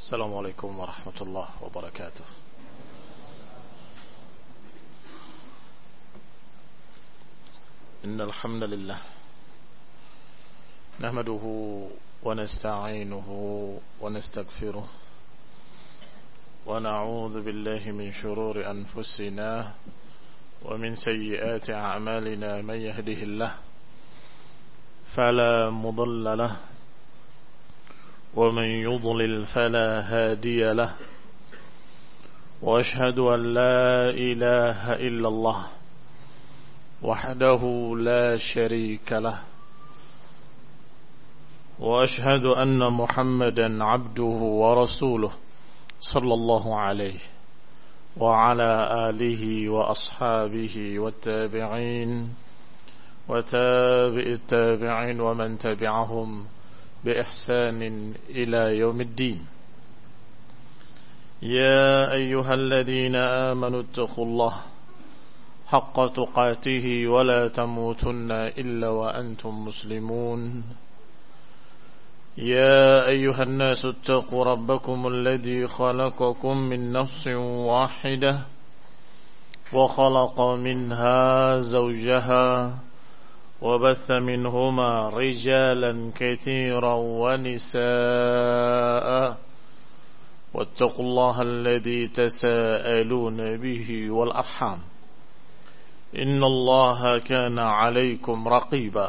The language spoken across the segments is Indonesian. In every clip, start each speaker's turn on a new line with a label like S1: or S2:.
S1: السلام عليكم ورحمة الله وبركاته. إن الحمد لله نحمده ونستعينه ونستغفره ونعوذ بالله من شرور أنفسنا ومن سيئات أعمالنا. من يهده الله فلا مضل له ومن يضلل فلا هادي له، وأشهد أن لا إله إلا الله وحده لا شريك له، وأشهد أن محمدا عبده ورسوله صلى الله عليه وعلى آله وأصحابه والتابعين وتابع التابعين ومن تبعهم بإحسان إلى يوم الدين. يا أيها الذين آمنوا اتقوا الله حق تقاته ولا تموتن إلا وأنتم مسلمون. يا أيها الناس اتقوا ربكم الذي خلقكم من نفس واحدة وخلق منها زوجها وبث منهما رجالا كثيرا ونساء، واتقوا الله الذي تساءلون به والأرحام إن الله كان عليكم رقيبا.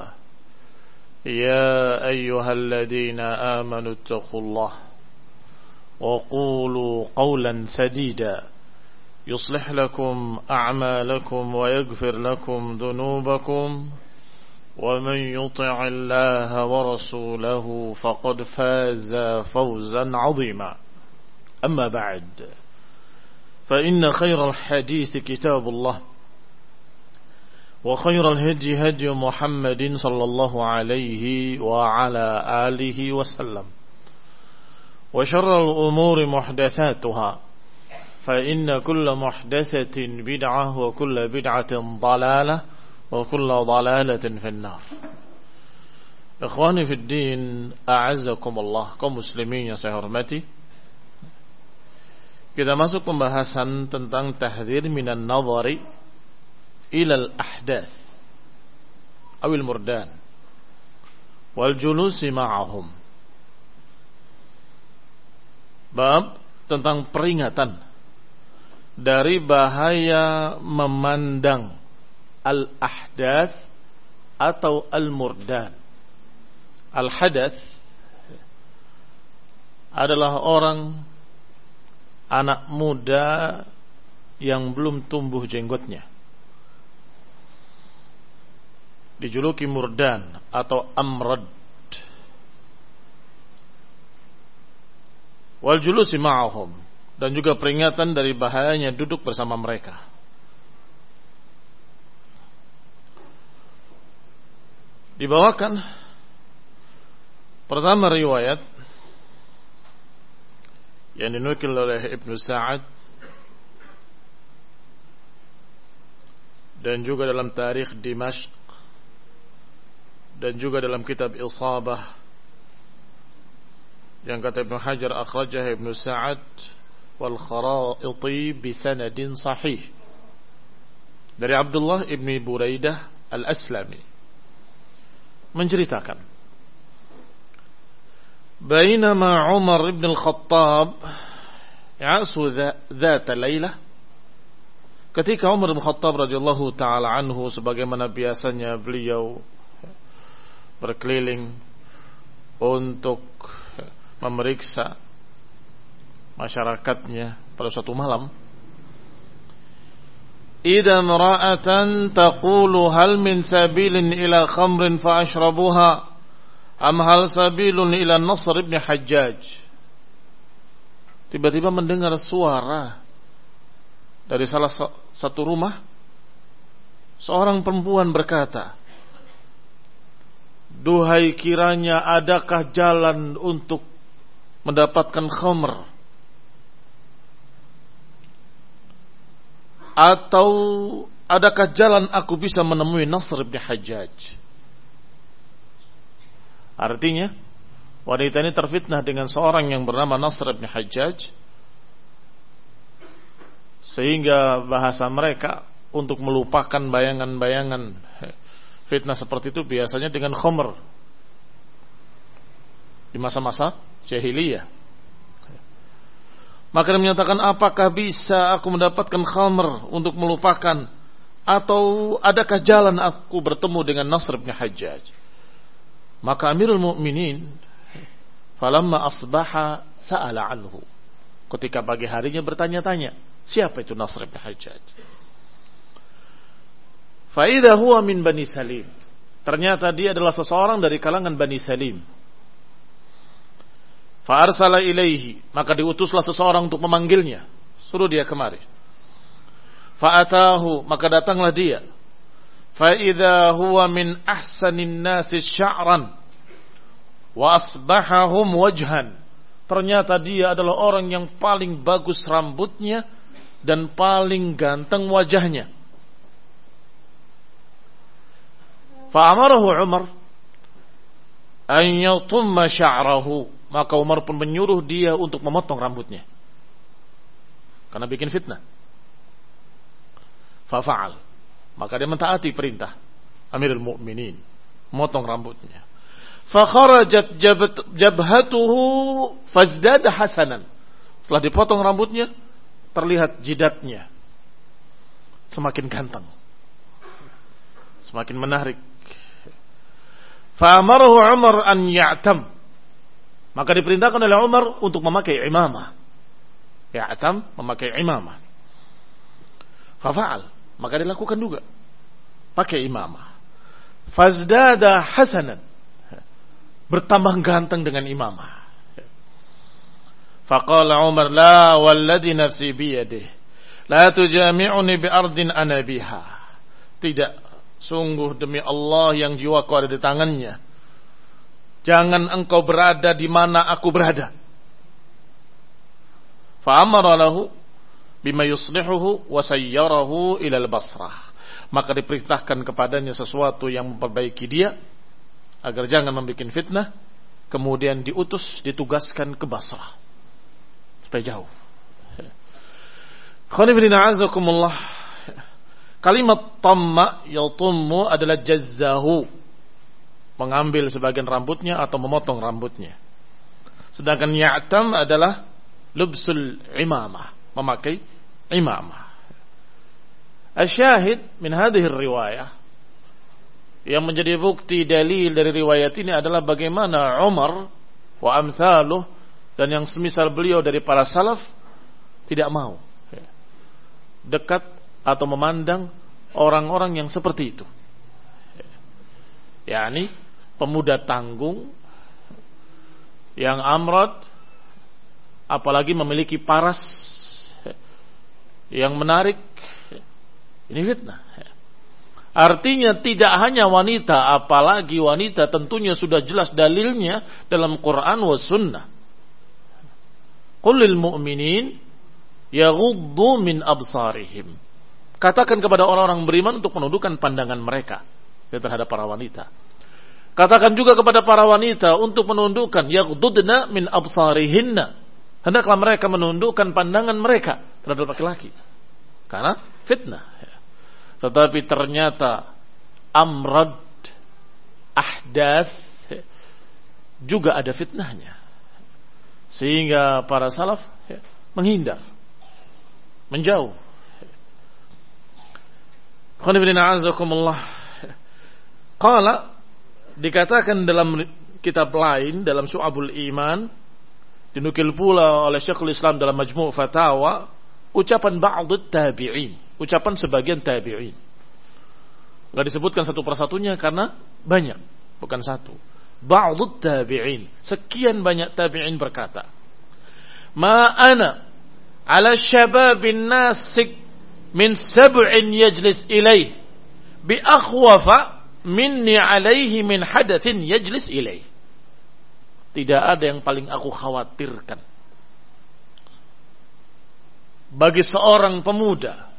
S1: يا أيها الذين آمنوا اتقوا الله وقولوا قولا سديدا يصلح لكم أعمالكم ويغفر لكم ذنوبكم، ومن يطع الله ورسوله فقد فاز فوزا عظيما. أما بعد، فإن خير الحديث كتاب الله، وخير الهدي هدي محمد صلى الله عليه وعلى آله وسلم، وشر الأمور محدثاتها، فإن كل محدثة بدعة وكل بدعة ضلالة وكل ضلالة في النار. Ikhwani fid din, a'azzakumullah, kaum muslimin yang saya hormati. Kita masuk pembahasan tentang tahdzir minan nadhari ila al-ahdath awil murdan wal julusi ma'ahum. Bab tentang peringatan dari bahaya memandang al-ahdath atau al-murdan. Al-hadath adalah orang, anak muda yang belum tumbuh jenggotnya, dijuluki murdan atau amrad. Wal julusi ma'ahum, dan juga peringatan dari bahayanya duduk bersama mereka. Dibawakan pertama riwayat yang dinukil oleh Ibnu Sa'ad dan juga dalam tarikh Dimashq dan juga dalam kitab Isabah yang kata Ibnu Hajar akhrajah Ibnu Sa'ad wal Kharaiti bi sanadin sahih dari Abdullah ibni Buraidah al-Aslami menceritakan, bainama Umar ibn al-Khattab ya'su dhata laylah, ketika Umar ibn Khattab radhiyallahu taala anhu sebagaimana biasanya beliau berkeliling untuk memeriksa masyarakatnya pada suatu malam, idza mar'atan taqulu hal min sabilin ila khamrin fa ashrabuha am hal sabilun ila Nasr ibn Hajjaj. Tiba-tiba mendengar suara dari salah satu rumah. Seorang perempuan berkata, duhai kiranya adakah jalan untuk mendapatkan khamr, atau adakah jalan aku bisa menemui Nasr bin Hajjaj? Artinya Wanita ini terfitnah dengan seorang yang bernama Nasr bin Hajjaj, sehingga bahasa mereka untuk melupakan bayangan-bayangan fitnah seperti itu biasanya dengan khamr di masa-masa jahiliyah. Maka dia menyatakan, apakah bisa aku mendapatkan khamr untuk melupakan, atau adakah jalan aku bertemu dengan Nasr bin Hajjaj? Maka Amirul Mukminin falamma asbaha sa'ala anhu, ketika pagi harinya bertanya-tanya, siapa itu Nasr bin Hajjaj? Fa idza huwa min Bani Salim, ternyata dia adalah seseorang dari kalangan Bani Salim. Fa arsala ilaihi, maka diutuslah seseorang untuk memanggilnya, suruh dia kemari. Fa atahu, maka datanglah dia. Fa idza huwa min ahsanin nasi sya'ran wa asbahahum wajhan, ternyata dia adalah orang yang paling bagus rambutnya dan paling ganteng wajahnya. Fa amarahu Umar an yatumma sya'rahu, maka Umar pun menyuruh dia untuk memotong rambutnya karena bikin fitnah. Fa fa'al, maka dia mentaati perintah Amirul Mukminin, memotong rambutnya. Fakharajat jabhatuhu fazdada hasanan, setelah dipotong rambutnya terlihat jidatnya semakin ganteng, semakin menarik. Fa'amarahu Umar an ya'tam, maka diperintahkan oleh Umar untuk memakai imamah. Ya'tam, memakai imamah. Fa'al, maka dilakukan juga, pakai imamah. Fazdada hasanan, bertambah ganteng dengan imamah. Faqala Umar, la walladhi nafsi biyadih, la tujami'uni bi ardin ana biha. Tidak, sungguh demi Allah yang jiwaku ada di tangannya, jangan engkau berada di mana aku berada. Fa amara lahu bima yuslihuhu wa sayyarahu ila al-Basrah, maka diperintahkan kepadanya sesuatu yang memperbaiki dia agar jangan membuat fitnah, kemudian ditugaskan ke Basrah supaya jauh. Khonibina azakumullah, kalimat tamma yatummu adalah jazzahu, mengambil sebagian rambutnya atau memotong rambutnya. Sedangkan ya'tam adalah lubsul imamah, memakai imamah. Asyahid min hadhihi riwayah, yang menjadi bukti dalil dari riwayat ini adalah bagaimana Umar wa amthaluh dan yang semisal beliau dari para salaf tidak mau dekat atau memandang orang-orang yang seperti itu, yakni pemuda tanggung yang amrad, apalagi memiliki paras yang menarik. Ini fitnah. Artinya tidak hanya wanita, apalagi wanita tentunya sudah jelas dalilnya dalam Quran wa sunnah. Qul lil mu'minin yaghuddu min absarihim, katakan kepada orang-orang beriman untuk menundukkan pandangan mereka terhadap para wanita. Katakan juga kepada para wanita untuk menundukkan, yaghuddna min absarihinna, hendaklah mereka menundukkan pandangan mereka terhadap laki-laki karena fitnah. Tetapi ternyata amrad, ahdath juga ada fitnahnya, sehingga para salaf menghindar, menjauh. Khonibina azakumullah. Qala, dikatakan dalam kitab lain, dalam Syu'abul Iman, dinukil pula oleh Syekhul Islam dalam Majmu' Fatawa, ucapan ba'd tabi'in, ucapan sebagian tabi'in. Enggak disebutkan satu persatunya karena banyak, bukan satu. Ba'd tabi'in, sekian banyak tabi'in berkata, ma ana ala syababin nasik min sab'in yajlis ilaih bi akhwafa minni alaihi min hadatsin yajlis ilaih. Tidak ada yang paling aku khawatirkan bagi seorang pemuda,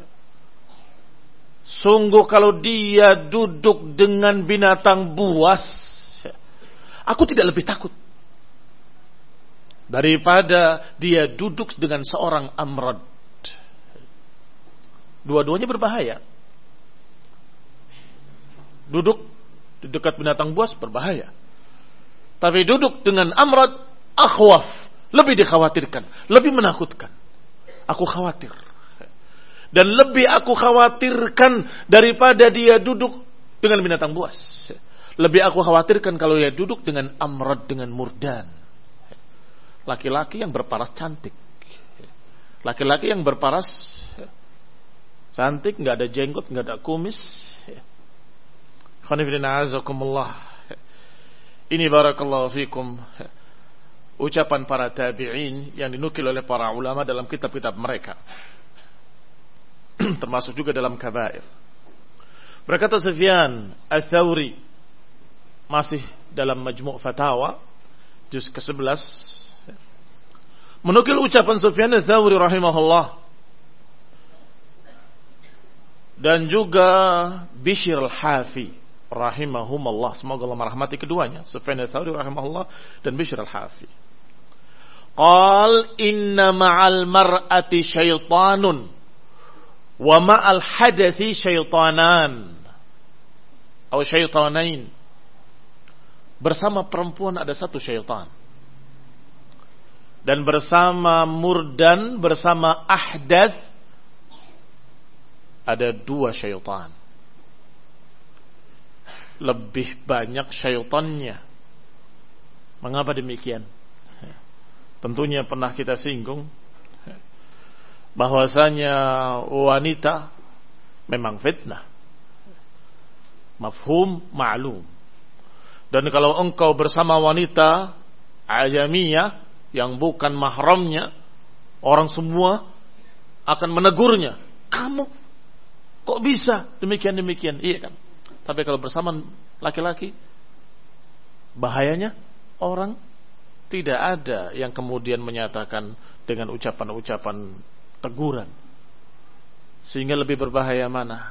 S1: sungguh kalau dia duduk dengan binatang buas, aku tidak lebih takut daripada dia duduk dengan seorang amrad. Dua-duanya berbahaya. Duduk di dekat binatang buas berbahaya. Tapi duduk dengan amrad akhwaf, lebih dikhawatirkan, lebih menakutkan. Aku khawatir. Dan lebih aku khawatirkan daripada dia duduk dengan binatang buas. Lebih aku khawatirkan kalau dia duduk dengan amrad, dengan murdan. Laki-laki yang berparas cantik. Laki-laki yang berparas cantik, nggak ada jenggot, nggak ada kumis. Ini barakallahu fikum ucapan para tabi'in yang dinukil oleh para ulama dalam kitab-kitab mereka. Termasuk juga dalam kabair. Berkata Sufyan Ats-Tsauri masih dalam Majmu' Fatawa juz ke-11 menukil ucapan Sufyan Ats-Tsauri rahimahullah dan juga Bishr Al-Hafi rahimahumullah, semoga Allah merahmati keduanya, Sufyan Ats-Tsauri rahimahullah dan Bishr Al-Hafi. Qal inna ma'al mar'ati syaitanun wa ma'al hadathi syaitanan atau syaitanain. Bersama perempuan ada satu syaitan, dan bersama murdan, bersama ahdath ada dua syaitan. Lebih banyak syaitannya. Mengapa demikian? Tentunya pernah kita singgung bahwasanya wanita memang fitnah. Mafhum ma'lum. Dan kalau engkau bersama wanita ajamiyah yang bukan mahramnya, orang semua akan menegurnya. Kamu kok bisa demikian-demikian? Iya kan? Tapi kalau bersama laki-laki, bahayanya orang tidak ada yang kemudian menyatakan dengan ucapan-ucapan teguran. Sehingga lebih berbahaya mana?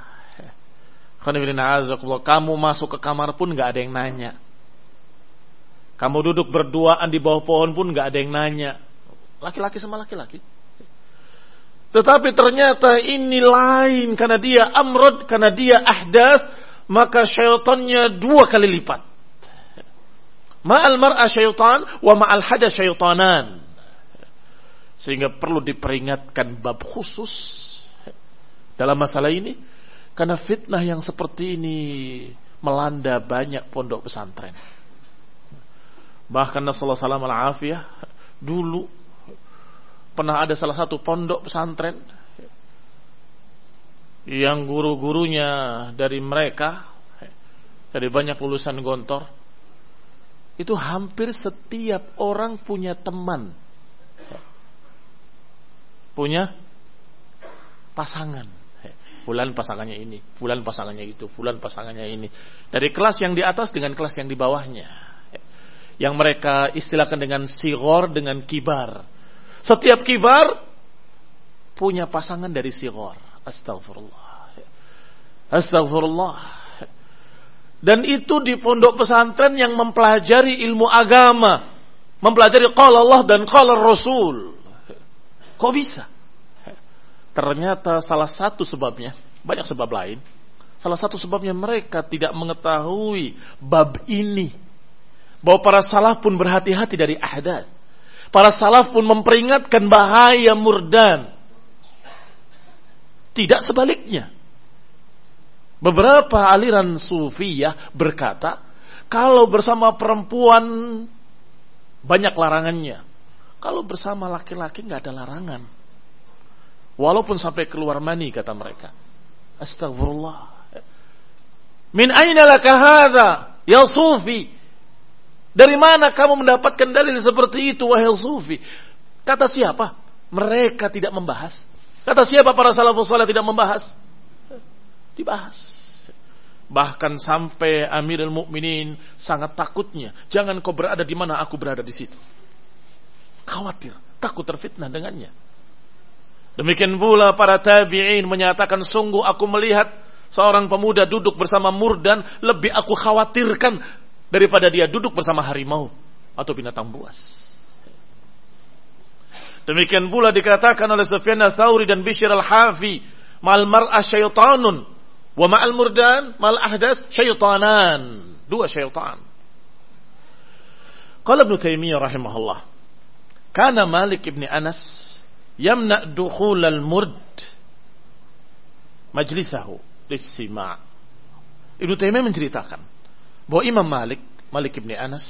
S1: Kamu masuk ke kamar pun gak ada yang nanya. Kamu duduk berduaan di bawah pohon pun gak ada yang nanya. Laki-laki sama laki-laki. Tetapi ternyata ini lain. Karena dia amrod, karena dia ahdath, maka syaitannya dua kali lipat. Ma'al mar'a syaitan wa ma'al hada syaitanan. Sehingga perlu diperingatkan bab khusus dalam masalah ini, karena fitnah yang seperti ini melanda banyak pondok pesantren. Bahkan Nasallahu salam al-afiyah, dulu pernah ada salah satu pondok pesantren yang guru-gurunya dari mereka, dari banyak lulusan Gontor, itu hampir setiap orang punya teman, punya pasangan. Fulan pasangannya ini, fulan pasangannya itu, fulan pasangannya ini. Dari kelas yang di atas dengan kelas yang di bawahnya, yang mereka istilahkan dengan sighar, dengan kibar. Setiap kibar punya pasangan dari sighar. Astagfirullah. Astagfirullah. Dan itu di pondok pesantren yang mempelajari ilmu agama, mempelajari qala Allah dan qala Rasul. Kok bisa? Ternyata salah satu sebabnya, banyak sebab lain. Salah satu sebabnya mereka tidak mengetahui bab ini. Bahwa para salaf pun berhati-hati dari ahdath. Para salaf pun memperingatkan bahaya murdan. Tidak sebaliknya. Beberapa aliran sufiyah berkata, kalau bersama perempuan banyak larangannya. Kalau bersama laki-laki nggak ada larangan. Walaupun sampai keluar mani, kata mereka. Astagfirullah. Min aina laka hadza ya sufi? Dari mana kamu mendapatkan dalil seperti itu wahai sufi? Kata siapa? Mereka tidak membahas. Kata siapa para salafus saleh tidak membahas? Dibahas. Bahkan sampai Amirul Mukminin sangat takutnya. Jangan kau berada di mana aku berada di situ. Khawatir, takut terfitnah dengannya. Demikian pula para tabi'in menyatakan, sungguh aku melihat seorang pemuda duduk bersama murdan, lebih aku khawatirkan daripada dia duduk bersama harimau atau binatang buas. Demikian pula dikatakan oleh Sufyan Ats-Tsauri dan Bishr Al-Hafi, mal mar'ah syaitanun wa ma'al murdan mal ahdas syaitanan. Dua syaitan. Qala Ibnu Taimiyah rahimahullah, kana Malik ibn Anas yamna dukhul al-murd majlisahu lis-sima'. Ibnu Taimiyah menceritakan bahwa Imam Malik ibn Anas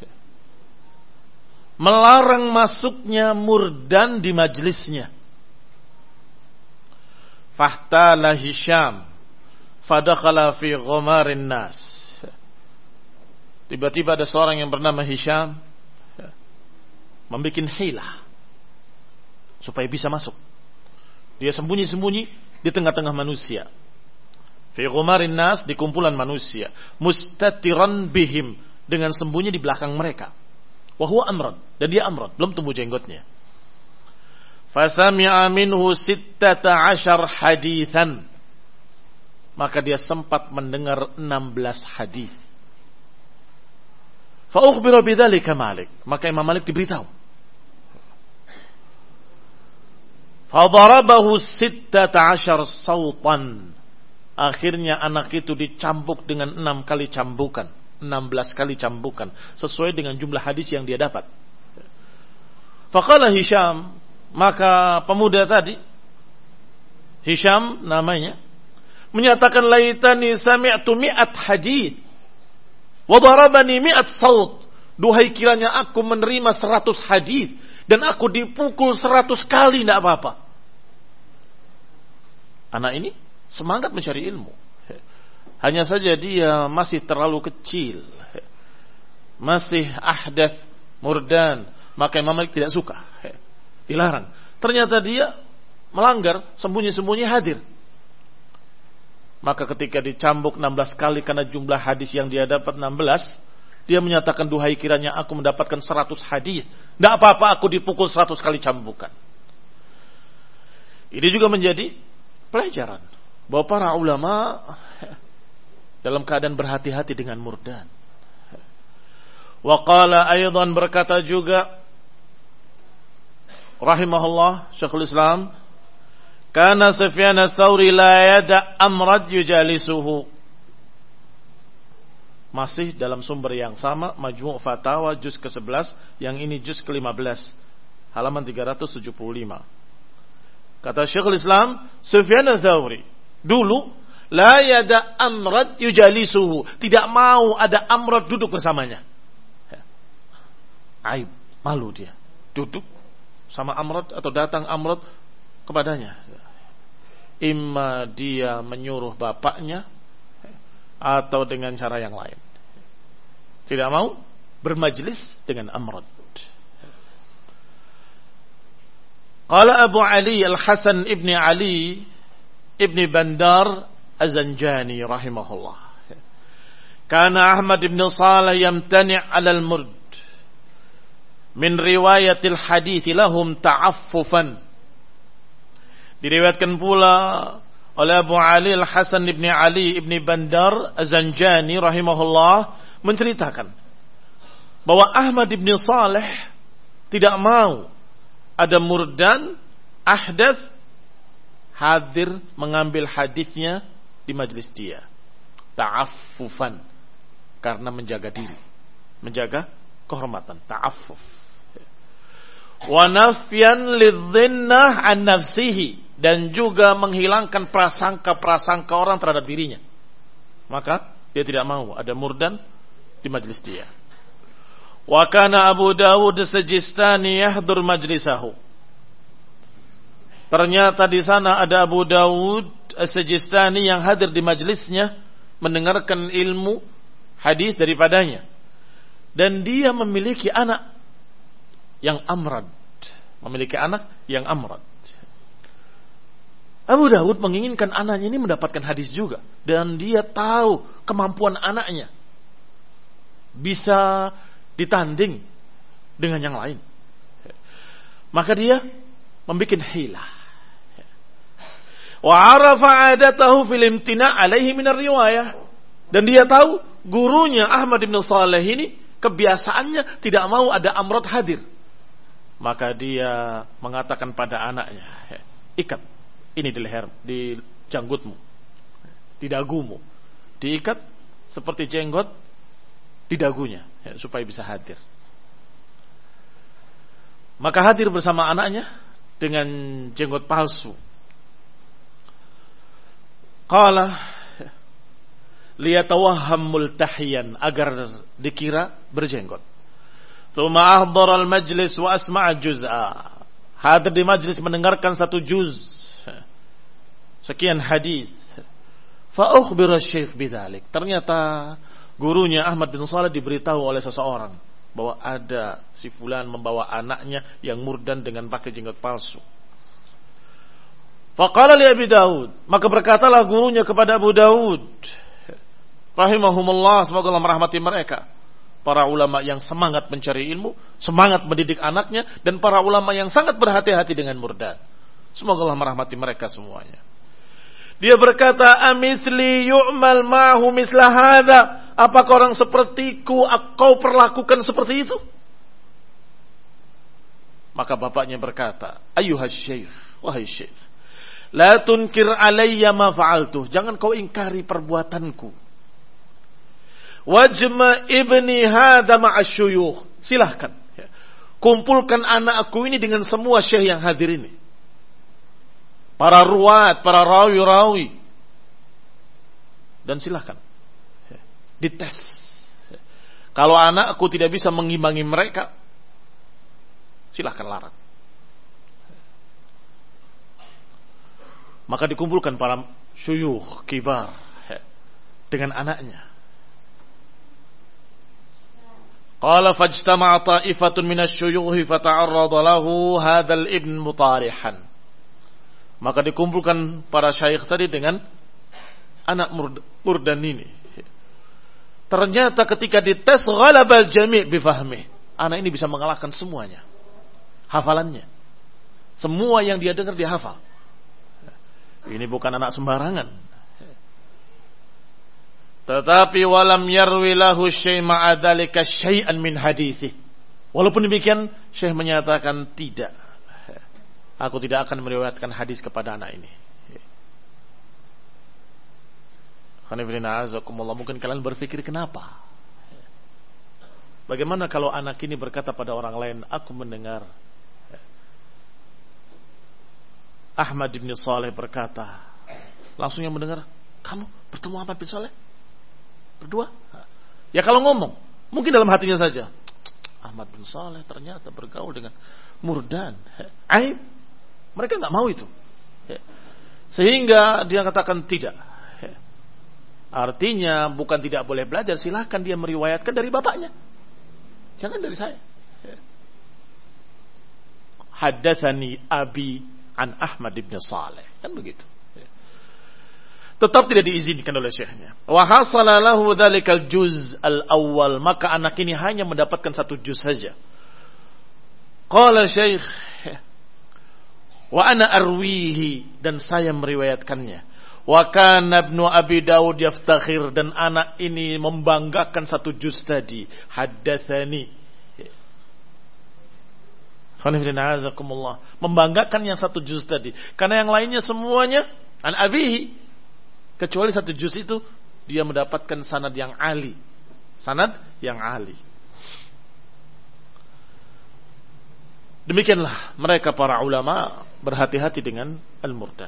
S1: melarang masuknya murdan di majlisnya. Fahtala Hisham fadakhala fi ghamarin nas. Tiba-tiba ada seorang yang bernama Hisham membuat hilah supaya bisa masuk. Dia sembunyi-sembunyi di tengah-tengah manusia. Fi ghamarin nas, di kumpulan manusia. Mustatiran bihim, dengan sembunyi di belakang mereka. Wa huwa amrad, dan dia amrad, belum tumbuh jenggotnya. Fasami'a minhu 16 hadithan. Maka dia sempat mendengar 16 hadis. Fa ukhbira bidzalika Malik, maka Imam Malik diberitahu. Fa darabahu 16 sautan. Akhirnya anak itu dicambuk dengan 6 kali cambukan. 16 kali cambukan sesuai dengan jumlah hadis yang dia dapat. Faqala Hisham, maka pemuda tadi Hisham namanya menyatakan, laitani sami'tu 100 hadis wa darabani 100 saut. Duhai kiranya aku menerima 100 hadis dan aku dipukul 100 kali, tidak apa-apa. Anak ini semangat mencari ilmu. Hanya saja dia masih terlalu kecil, masih ahdath murdan, maka Imam Malik tidak suka, dilarang. Ternyata dia melanggar, sembunyi-sembunyi hadir. Maka ketika dicambuk 16 kali karena jumlah hadis yang dia dapat 16, dia menyatakan, duhai kiranya aku mendapatkan 100 hadis, tidak apa-apa aku dipukul 100 kali cambukan. Ini juga menjadi pelajaran bahwa para ulama dalam keadaan berhati-hati dengan murdan. Wa qala aydan, berkata juga rahimahullah Syekhul Islam, kana Sufyan Ats-Tsauri la yada amrad yujalisuhu. Masih dalam sumber yang sama, Majmu' Fatawa juz ke-11, yang ini juz ke-15, halaman 375. Kata Syekhul Islam, Sufyan Ats-Tsauri dulu la yada amrad yujalisuhu, tidak mau ada amrad duduk bersamanya. Aib, malu dia duduk sama amrad atau datang amrad kepadanya. Imma dia menyuruh bapaknya atau dengan cara yang lain. Tidak mau bermajlis dengan amrad. Qala Abu Ali Al-Hasan ibni Ali ibni Bandar Az-Zanjani rahimahullah, kana Ahmad ibn Salih yamtani' 'ala al-murd min riwayatil hadits lahum ta'affufan. Diriwayatkan pula oleh Abu Ali Al-Hasan ibn Ali ibn Bandar Az-Zanjani rahimahullah menceritakan bahwa Ahmad ibn Salih tidak mau ada murdan ahdath hadir mengambil hadisnya di majlis dia, ta'affufan, karena menjaga diri, menjaga kehormatan, ta'affuf. Wa nafyan lidhinnah an nafsihi, dan juga menghilangkan prasangka-prasangka orang terhadap dirinya. Maka dia tidak mau ada murdan di majlis dia. Wa kana Abu Dawud As-Sijistani yahdur majlisahu. Ternyata di sana ada Abu Dawud As-Sijistani yang hadir di majlisnya, mendengarkan ilmu hadis daripadanya. Dan dia memiliki anak yang amrad. Abu Dawud menginginkan anaknya ini mendapatkan hadis juga. Dan dia tahu kemampuan anaknya bisa ditanding dengan yang lain. Maka dia membuat hilah. Wa arafa 'adatahu fil imtina' alaihi min ar-riwayah. Dan dia tahu gurunya Ahmad bin Salih ini kebiasaannya tidak mau ada amrad hadir. Maka dia mengatakan pada anaknya, ikat ini di leher, di janggutmu, di dagumu, diikat seperti jenggot di dagunya, supaya bisa hadir. Maka hadir bersama anaknya dengan jenggot palsu. Qala liyatawahham multahiyan, agar dikira berjenggot. Tsumma ahdara al-majlis wa asma'a juz'a. Hadir di majlis mendengarkan satu juz, sekian hadis. Fa ukhbira Syekh bidzalik. Ternyata gurunya Ahmad bin Shalih diberitahu oleh seseorang bahwa ada si fulan membawa anaknya yang murdan dengan pakai jenggot palsu. Faqala li Abi Daud, maka berkatalah gurunya kepada Abu Daud rahimahumullah, semoga Allah merahmati mereka, para ulama yang semangat mencari ilmu, semangat mendidik anaknya, dan para ulama yang sangat berhati-hati dengan murtad. Semoga Allah merahmati mereka semuanya. Dia berkata, amithli yu'mal ma'hu misla hadha, apakah orang sepertiku kau perlakukan seperti itu? Maka bapaknya berkata, ayyuhas syekh, wahai syekh, la tunkir alayya ma fa'altuh, jangan kau ingkari perbuatanku. Wajma ibni hadha ma'asyuyukh, silahkan kumpulkan anakku ini dengan semua syekh yang hadir ini, para ruwat, para rawi-rawi, dan silahkan dites. Kalau anakku tidak bisa mengimbangi mereka, silahkan larang. Maka dikumpulkan para syuyukh kibar dengan anaknya. Qala fajtama'a ta'ifatun minasyuyukh fata'arrada lahu hadzal ibn mutarihan. Maka dikumpulkan para syekh tadi dengan anak murdan ini. Ternyata ketika dites ghalabal jami' bifahmi, anak ini bisa mengalahkan semuanya, hafalannya. Semua yang dia dengar dia hafal. Ini bukan anak sembarangan. Tetapi walam yarwi lahu syai' ma'a dzalika syai'an min hadithi. Walaupun demikian, Syekh menyatakan tidak. Aku tidak akan meriwayatkan hadis kepada anak ini. Mungkin kalian berpikir kenapa? Bagaimana kalau anak ini berkata pada orang lain, aku mendengar Ahmad bin Shalih berkata, langsung yang mendengar, kamu bertemu Ahmad bin Shalih? Berdua? Ya kalau ngomong, mungkin dalam hatinya saja, Ahmad bin Shalih ternyata bergaul dengan murdan. Aib. Mereka nggak mau itu. Sehingga dia katakan tidak. Artinya bukan tidak boleh belajar, silahkan dia meriwayatkan dari bapaknya, jangan dari saya. Haddatsani abi an Ahmad bin Shalih, kan begitu. Tetap tidak diizinkan oleh syekhnya. Wa hasala lahu dzalikal juz al-awwal, maka anak ini hanya mendapatkan satu juz saja. Qala syekh, wa ana arwihi, dan saya meriwayatkannya. Wa kana ibnu Abi Daud yaftakhir, dan anak ini membanggakan satu juz tadi. Haddatsani. Membanggakan yang satu juz tadi, karena yang lainnya semuanya an abihi. Kecuali satu juz itu dia mendapatkan sanad yang ali. Sanad yang ali. Demikianlah mereka para ulama berhati-hati dengan al-murtad.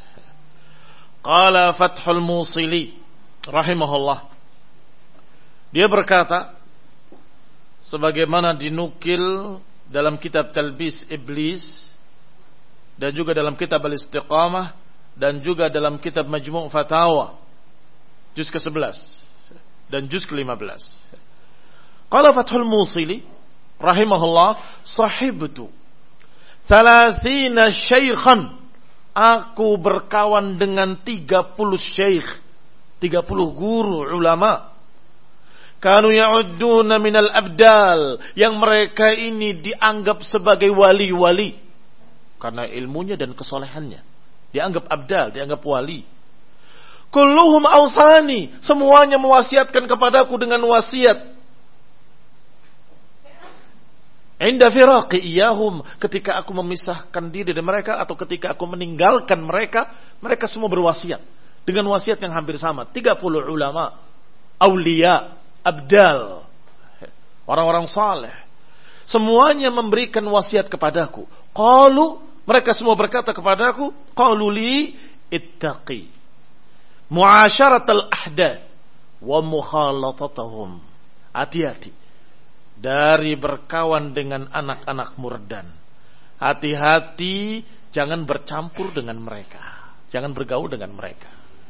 S1: Qala Fathul Musili rahimahullah, dia berkata sebagaimana dinukil dalam kitab Talbis Iblis dan juga dalam kitab Al-Istiqamah dan juga dalam kitab Majmu' Fatawa juz ke-11 dan juz ke-15. Qala Fathul Musili rahimahullah, sahibtu 30 syaikhan, aku berkawan dengan 30 syekh, 30 guru ulama. Kanu ya'udduna minal abdal, yang mereka ini dianggap sebagai wali-wali karena ilmunya dan kesolehannya. Dianggap abdal, dianggap wali. Kulluhum awsani, semuanya mewasiatkan kepadaku dengan wasiat. Inda firaqi iyahum, ketika aku memisahkan diri dari mereka atau ketika aku meninggalkan mereka, mereka semua berwasiat dengan wasiat yang hampir sama. 30 ulama, aulia, abdal, orang-orang saleh, semuanya memberikan wasiat kepadaku. Qalu, mereka semua berkata kepadaku, qalu li ittaqi muasyaratal ahdath wa mukhalatatahum. Hati-hati dari berkawan dengan anak-anak murdan. Hati-hati jangan bercampur dengan mereka, jangan bergaul dengan mereka.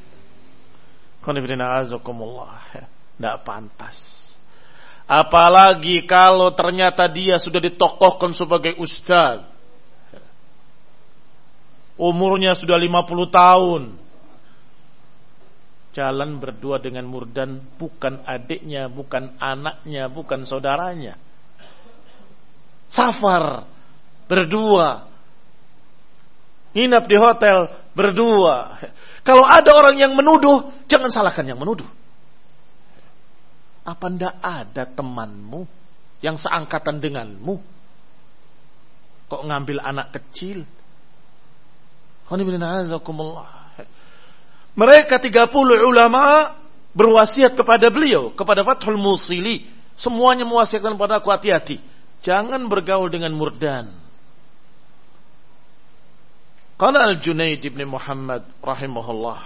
S1: Tidak pantas. Apalagi kalau ternyata dia sudah ditokohkan sebagai ustaz, umurnya sudah 50 tahun, jalan berdua dengan murdan, bukan adiknya, bukan anaknya, bukan saudaranya. Safar berdua, nginap di hotel berdua. Kalau ada orang yang menuduh, jangan salahkan yang menuduh. Apa ndak ada temanmu yang seangkatan denganmu kok ngambil anak kecil? Mereka 30 ulama berwasiat kepada beliau, kepada Fathul Musili. Semuanya mewasiatkan kepada aku, hati-hati. Jangan bergaul dengan murdan. Qala Al-Junaid ibn Muhammad rahimahullah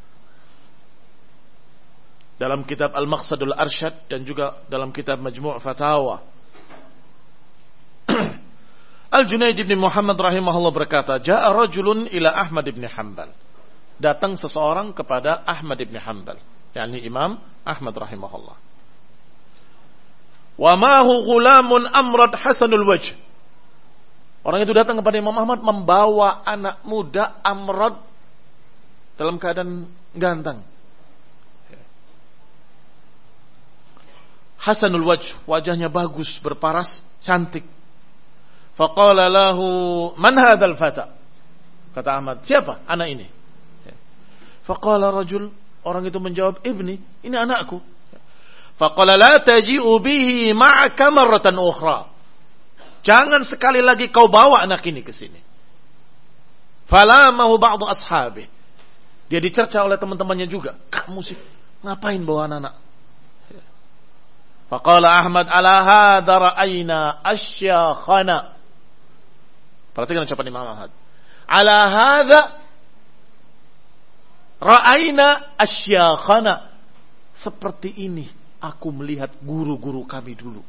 S1: dalam kitab Al-Maqsadul Arsyad dan juga dalam kitab Majmu' Fatawa. Al-Junaid ibn Muhammad rahimahullah berkata, Ja'a rajulun ila Ahmad ibn Hanbal. Datang seseorang kepada Ahmad ibn Hanbal, yakni Imam Ahmad rahimahullah. Wa mahu ghulamun amrad hasanul wajh. Orang itu datang kepada Imam Ahmad membawa anak muda amrad dalam keadaan ganteng. Hasanul wajh, wajahnya bagus, berparas, cantik. Faqala lahu, man hadzal fata? Kata Ahmad, siapa anak ini? Faqala rajul, orang itu menjawab, ibni, ini anakku. Faqala la taji'u bihi ma'aka marratan ukhra. Jangan sekali lagi kau bawa anak ini ke sini. Falamahu ba'du ashabi. Dia dicerca oleh teman-temannya juga. Kamu sih ngapain bawa anak-anak? Faqala Ahmad, ala hadza ra'ayna asyakhana. Perhatikan ucapan Imam Ahmad. Ala hadza ra'ayna asyakhana. Seperti ini aku melihat guru-guru kami dulu.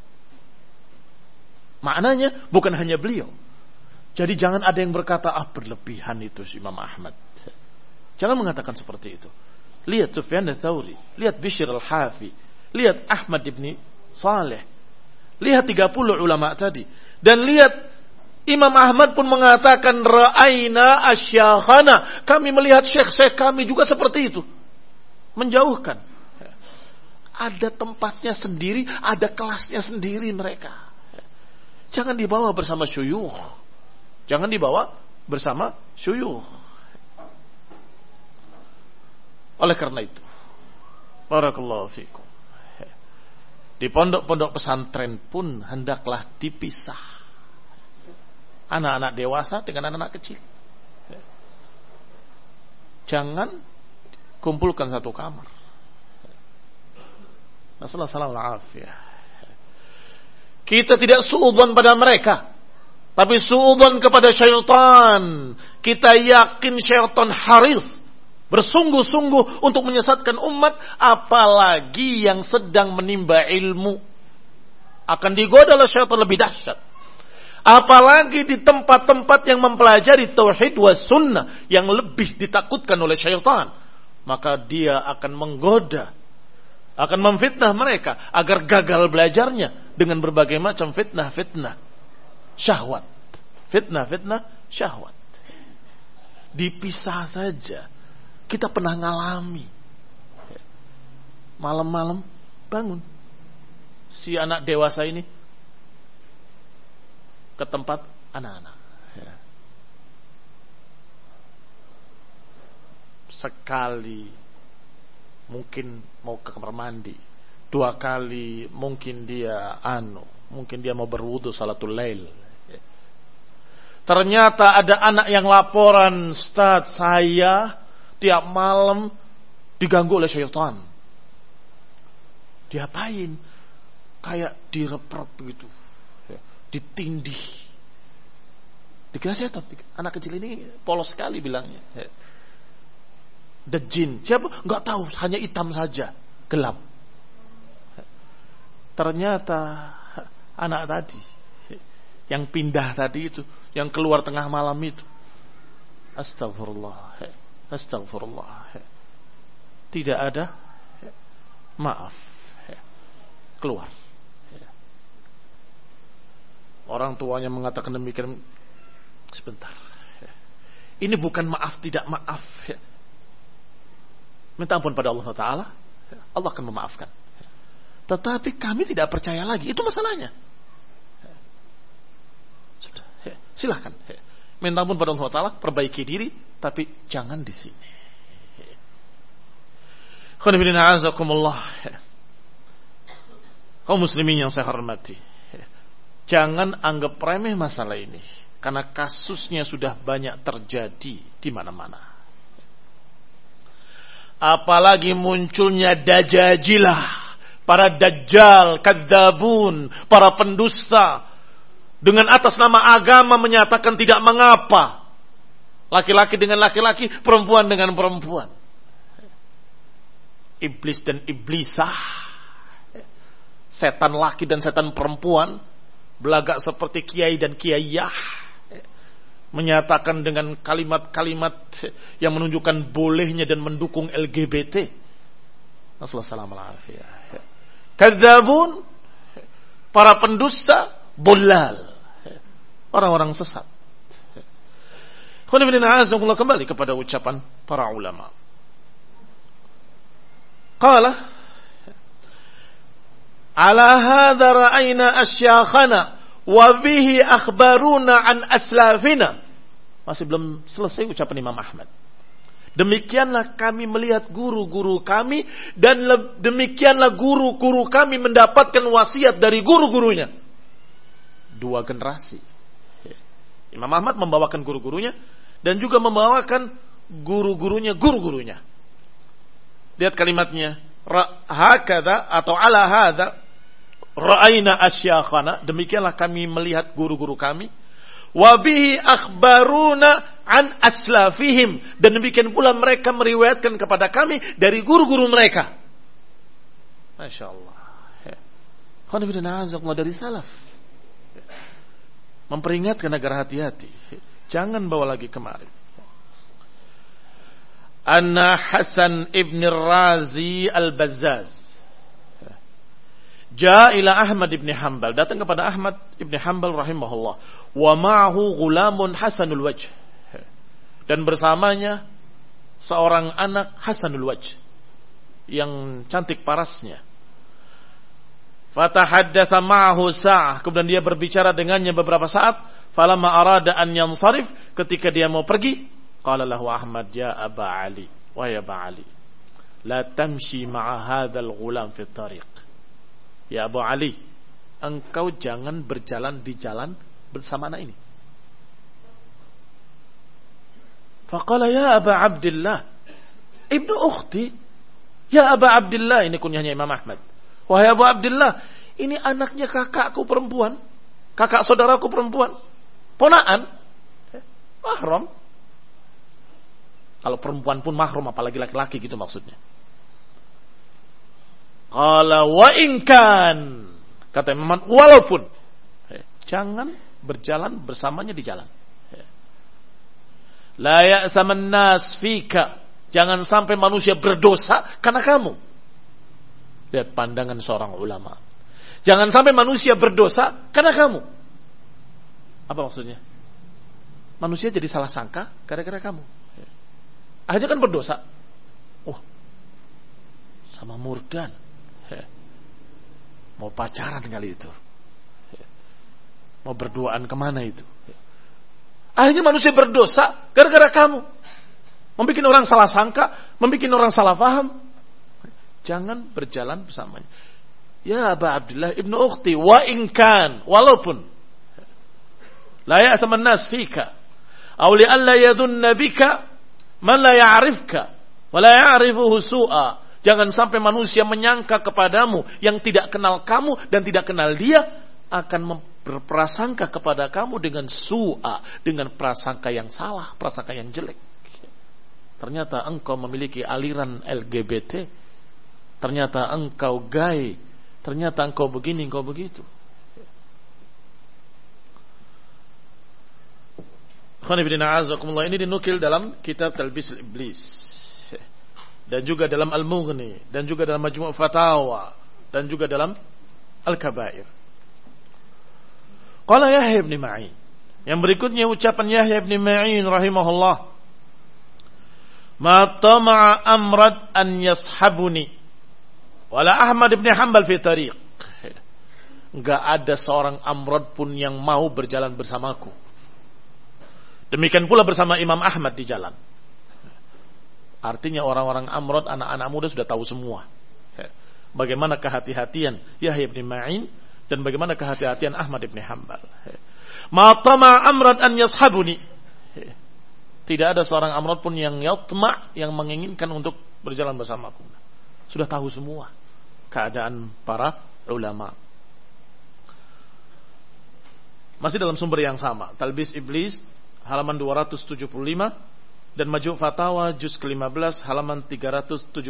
S1: Maknanya bukan hanya beliau. Jadi jangan ada yang berkata, berlebihan itu si Imam Ahmad. Jangan mengatakan seperti itu. Lihat Sufyan Ats-Tsauri, lihat Bishr Al-Hafi, lihat Ahmad ibn Saleh, lihat 30 ulama tadi. Dan lihat Imam Ahmad pun mengatakan, ra'ayna asyakhana. Kami melihat syekh-syekh kami juga seperti itu. Menjauhkan. Ada tempatnya sendiri, ada kelasnya sendiri mereka. Jangan dibawa bersama syuyukh. Jangan dibawa bersama syuyukh. Oleh karena itu, barakallahu fikum, di pondok-pondok pesantren pun hendaklah dipisah anak-anak dewasa dengan anak-anak kecil. Jangan kumpulkan satu kamar. Nasallallahu alaihi wasallam. Kita tidak suudzon pada mereka, tapi suudzon kepada syaitan. Kita yakin syaitan haris, bersungguh-sungguh untuk menyesatkan umat, apalagi yang sedang menimba ilmu. Akan digoda oleh syaitan lebih dahsyat. Apalagi di tempat-tempat yang mempelajari tauhid wa sunnah, yang lebih ditakutkan oleh syaitan. Maka dia akan menggoda, akan memfitnah mereka agar gagal belajarnya dengan berbagai macam fitnah-fitnah syahwat. Fitnah-fitnah syahwat. Dipisah saja. Kita pernah ngalami. Malam-malam bangun, si anak dewasa ini ke tempat anak-anak. Sekali mungkin mau ke kamar mandi, 2 kali mungkin dia Mungkin dia mau berwudu salatul lail. Ternyata ada anak yang laporan, Ustaz, saya tiap malam diganggu oleh syaitan. Diapain? Kayak direp-rep gitu, ditindih. Dikira setan. Anak kecil ini polos sekali bilangnya. Dejin. Siapa? Enggak tahu, hanya hitam saja, gelap. Ternyata anak tadi yang pindah tadi itu, yang keluar tengah malam itu. Astagfirullah. Astagfirullah. Tidak ada maaf. Keluar. Orang tuanya mengatakan demikian. Sebentar. Ini bukan maaf tidak maaf. Minta ampun pada Allah Ta'ala. Allah akan memaafkan. Tetapi kami tidak percaya lagi. Itu masalahnya. Sudah. Silahkan. Minta ampun pada Allah Ta'ala. Perbaiki diri. Tapi jangan di sini. Khonibidina azakumullah. Kaum muslimin yang saya hormati. Jangan anggap remeh masalah ini. Karena kasusnya sudah banyak terjadi di mana-mana. Apalagi munculnya dajajilah, para dajjal, kadzabun, para pendusta, dengan atas nama agama menyatakan tidak mengapa. Laki-laki dengan laki-laki, perempuan dengan perempuan. Iblis dan iblisah, setan laki dan setan perempuan, belagak seperti kiai dan kiaiyah, menyatakan dengan kalimat-kalimat yang menunjukkan bolehnya dan mendukung LGBT. Assalamualaikum. Kadzabun, para pendusta, bolal, orang-orang sesat. Kembali kepada ucapan para ulama. Qala ala hadza ra'ayna asyakhana wa bihi akhbaruna an aslafina. Masih belum selesai ucapan Imam Ahmad. Demikianlah kami melihat guru-guru kami, dan demikianlah guru-guru kami mendapatkan wasiat dari guru-gurunya. 2 generasi. Imam Ahmad membawakan guru-gurunya dan juga membawakan guru-gurunya. Lihat kalimatnya. Hakadha atau ala hadha ra'ayna asyakhana, demikianlah kami melihat guru-guru kami. Wa bihi akhbaruna an aslafihim, dan demikian pula mereka meriwayatkan kepada kami dari guru-guru mereka. Masya Allah. Alhamdulillah dari salaf. Memperingatkan agar hati-hati. Jangan bawa lagi kemari. Anna Hasan ibn Razi al-Bazzaz Ja'a ila Ahmad ibn Hanbal, datang kepada Ahmad ibn Hanbal rahimahullah, wa ma'ahu ghulamun hasanul wajh, dan bersamanya seorang anak hasanul wajh, yang cantik parasnya. Fatahaddatsa ma'ahu sa'ah, kemudian dia berbicara dengannya beberapa saat. Falamma arada an yansarif, ketika dia mau pergi, qala lahu Ahmad, ya Aba Ali, wa ya Aba Ali, la tamshi ma'a hadzal ghulam fi tariq. Ya Abu Ali, engkau jangan berjalan di jalan bersama anak ini. Faqala ya Aba Abdillah, ibnu ukhti, ya Aba Abdillah, ini kunyahnya Imam Ahmad. Wahai Abu Abdillah, ini anaknya kakakku perempuan, kakak saudaraku perempuan, ponaan, mahram. Kalau perempuan pun mahram, apalagi laki-laki gitu maksudnya. Qala wa inkan, kata Imam, walaupun jangan berjalan bersamanya di jalan. La ya'saman nas fika, jangan sampai manusia berdosa karena kamu. Lihat pandangan seorang ulama. Jangan sampai manusia berdosa karena kamu. Apa maksudnya? Manusia jadi salah sangka gara-gara kamu. Akhirnya kan berdosa. Oh, sama murdan. Mau pacaran kali itu, mau berduaan kemana itu. Akhirnya manusia berdosa gara-gara kamu, membuat orang salah sangka, membuat orang salah paham. Jangan berjalan bersamanya. Ya Aba Abdullah ibnu ukhti, wa in kan, walaupun la ya'taman nas fika, aw li alla yadhunna bika man la ya'rifka wa la ya'rifuhu su'a. Jangan sampai manusia menyangka kepadamu yang tidak kenal kamu dan tidak kenal dia akan berprasangka kepada kamu dengan su'a, dengan prasangka yang salah, prasangka yang jelek. Ternyata engkau memiliki aliran LGBT. Ternyata engkau gay. Ternyata engkau begini, engkau begitu. Ini dinukil dalam kitab Talbis Iblis, dan juga dalam Al-Mughni, dan juga dalam Majmu' Fatawa, dan juga dalam Al-Kabair. Qala Yahya ibn Ma'in. Yang berikutnya ucapan Yahya ibn Ma'in rahimahullah. Ma tama'a amrad an yashabuni wala Ahmad ibn Hanbal fi tariq. Enggak ada seorang Amrad pun yang mau berjalan bersamaku. Demikian pula bersama Imam Ahmad di jalan. Artinya orang-orang Amrad, anak-anak muda sudah tahu semua bagaimana kehati-hatian Yahya ibn Ma'in dan bagaimana kehati-hatian Ahmad ibn Hanbal. Ma tama'a amrad an yashabuni. Tidak ada seorang Amrad pun yang yatma', yang menginginkan untuk berjalan bersamaku. Sudah tahu semua keadaan para ulama. Masih dalam sumber yang sama, Talbis Iblis halaman 275 dan Majmu' Fatawa juz ke-15 halaman 376.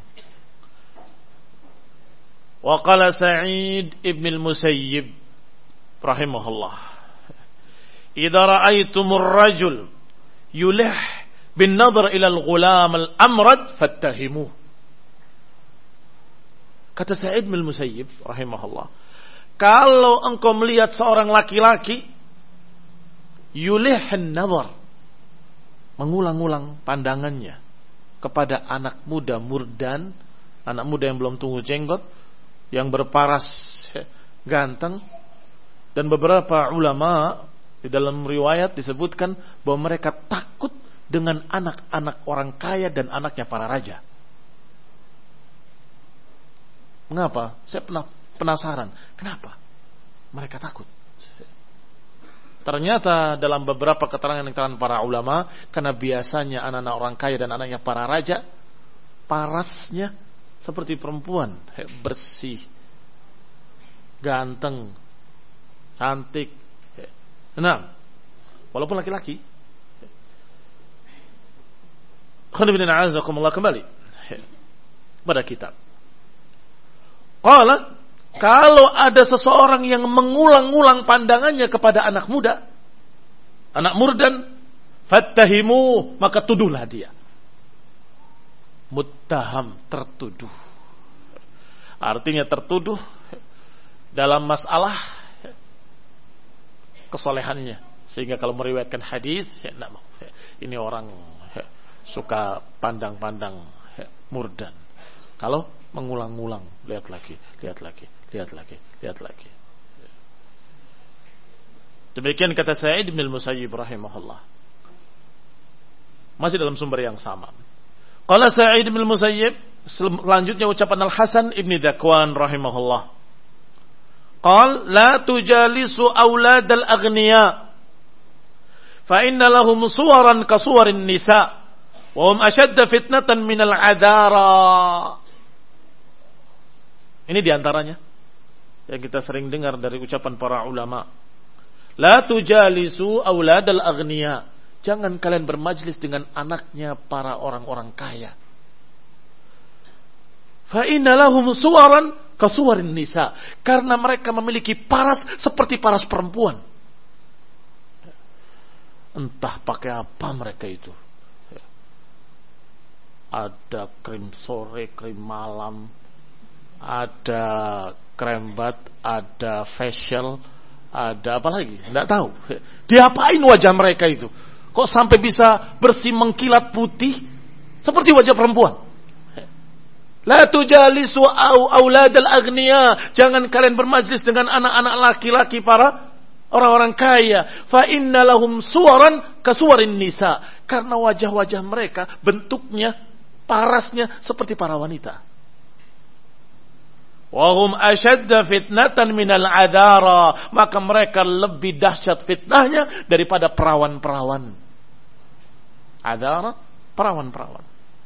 S1: Wa qala Sa'id ibn al-Musayyib rahimahullah, idza ra'aytumur rajul yulih bin nadhr ila al-ghulam al-amrad fattahimuh. Kata Sa'id bin Musayyib rahimahullah, kalau engkau melihat seorang laki-laki yulihin nazar, mengulang-ulang pandangannya kepada anak muda murdan, anak muda yang belum tumbuh jenggot, yang berparas ganteng, dan beberapa ulama di dalam riwayat disebutkan bahwa mereka takut dengan anak-anak orang kaya dan anaknya para raja. Mengapa? Saya penasaran. Kenapa mereka takut? Ternyata dalam beberapa keterangan para ulama, karena biasanya anak-anak orang kaya dan anaknya para raja, parasnya seperti perempuan, bersih, ganteng, cantik. Nah, walaupun laki-laki. Kembali pada kitab. Kalau ada seseorang yang mengulang-ulang pandangannya kepada anak muda, anak murdan, fattahimu, maka tuduhlah dia. Muttaham, tertuduh. Artinya tertuduh dalam masalah kesolehannya. Sehingga kalau meriwayatkan hadis, ini orang suka pandang-pandang murdan. Kalau mengulang-ulang, lihat lagi. Demikian kata Sa'id bin al-Musayyib rahimahullah. Masih dalam sumber yang sama. Qala Sa'id bin al-Musayyib, selanjutnya ucapan Al-Hasan ibn Dakwan rahimahullah. Qal la tujalisu aulad al-aghniya fa inna lahum suwaran ka suwarin nisa wa hum ashadda fitnatan min al-adara. Ini diantaranya yang kita sering dengar dari ucapan para ulama. La tujalisu auladal aghniya. Jangan kalian bermajlis dengan anaknya para orang-orang kaya. Fa inna lahum suwaran kasuwarin nisa. Karena mereka memiliki paras seperti paras perempuan. Entah pakai apa mereka itu. Ada krim sore, krim malam, ada krembat, ada facial, ada apa lagi? Tidak tahu. Diapain wajah mereka itu? Kok sampai bisa bersih mengkilat putih seperti wajah perempuan? La tujalisu auladal aghniya. Jangan kalian bermajlis dengan anak-anak laki-laki para orang-orang kaya. Fa inna lahum suwaran kasuwarin nisa. Karena wajah-wajah mereka bentuknya, parasnya seperti para wanita. Wahum ashadda fitnatan minal adara. Maka mereka lebih dahsyat fitnahnya daripada perawan-perawan. Adara, perawan-perawan.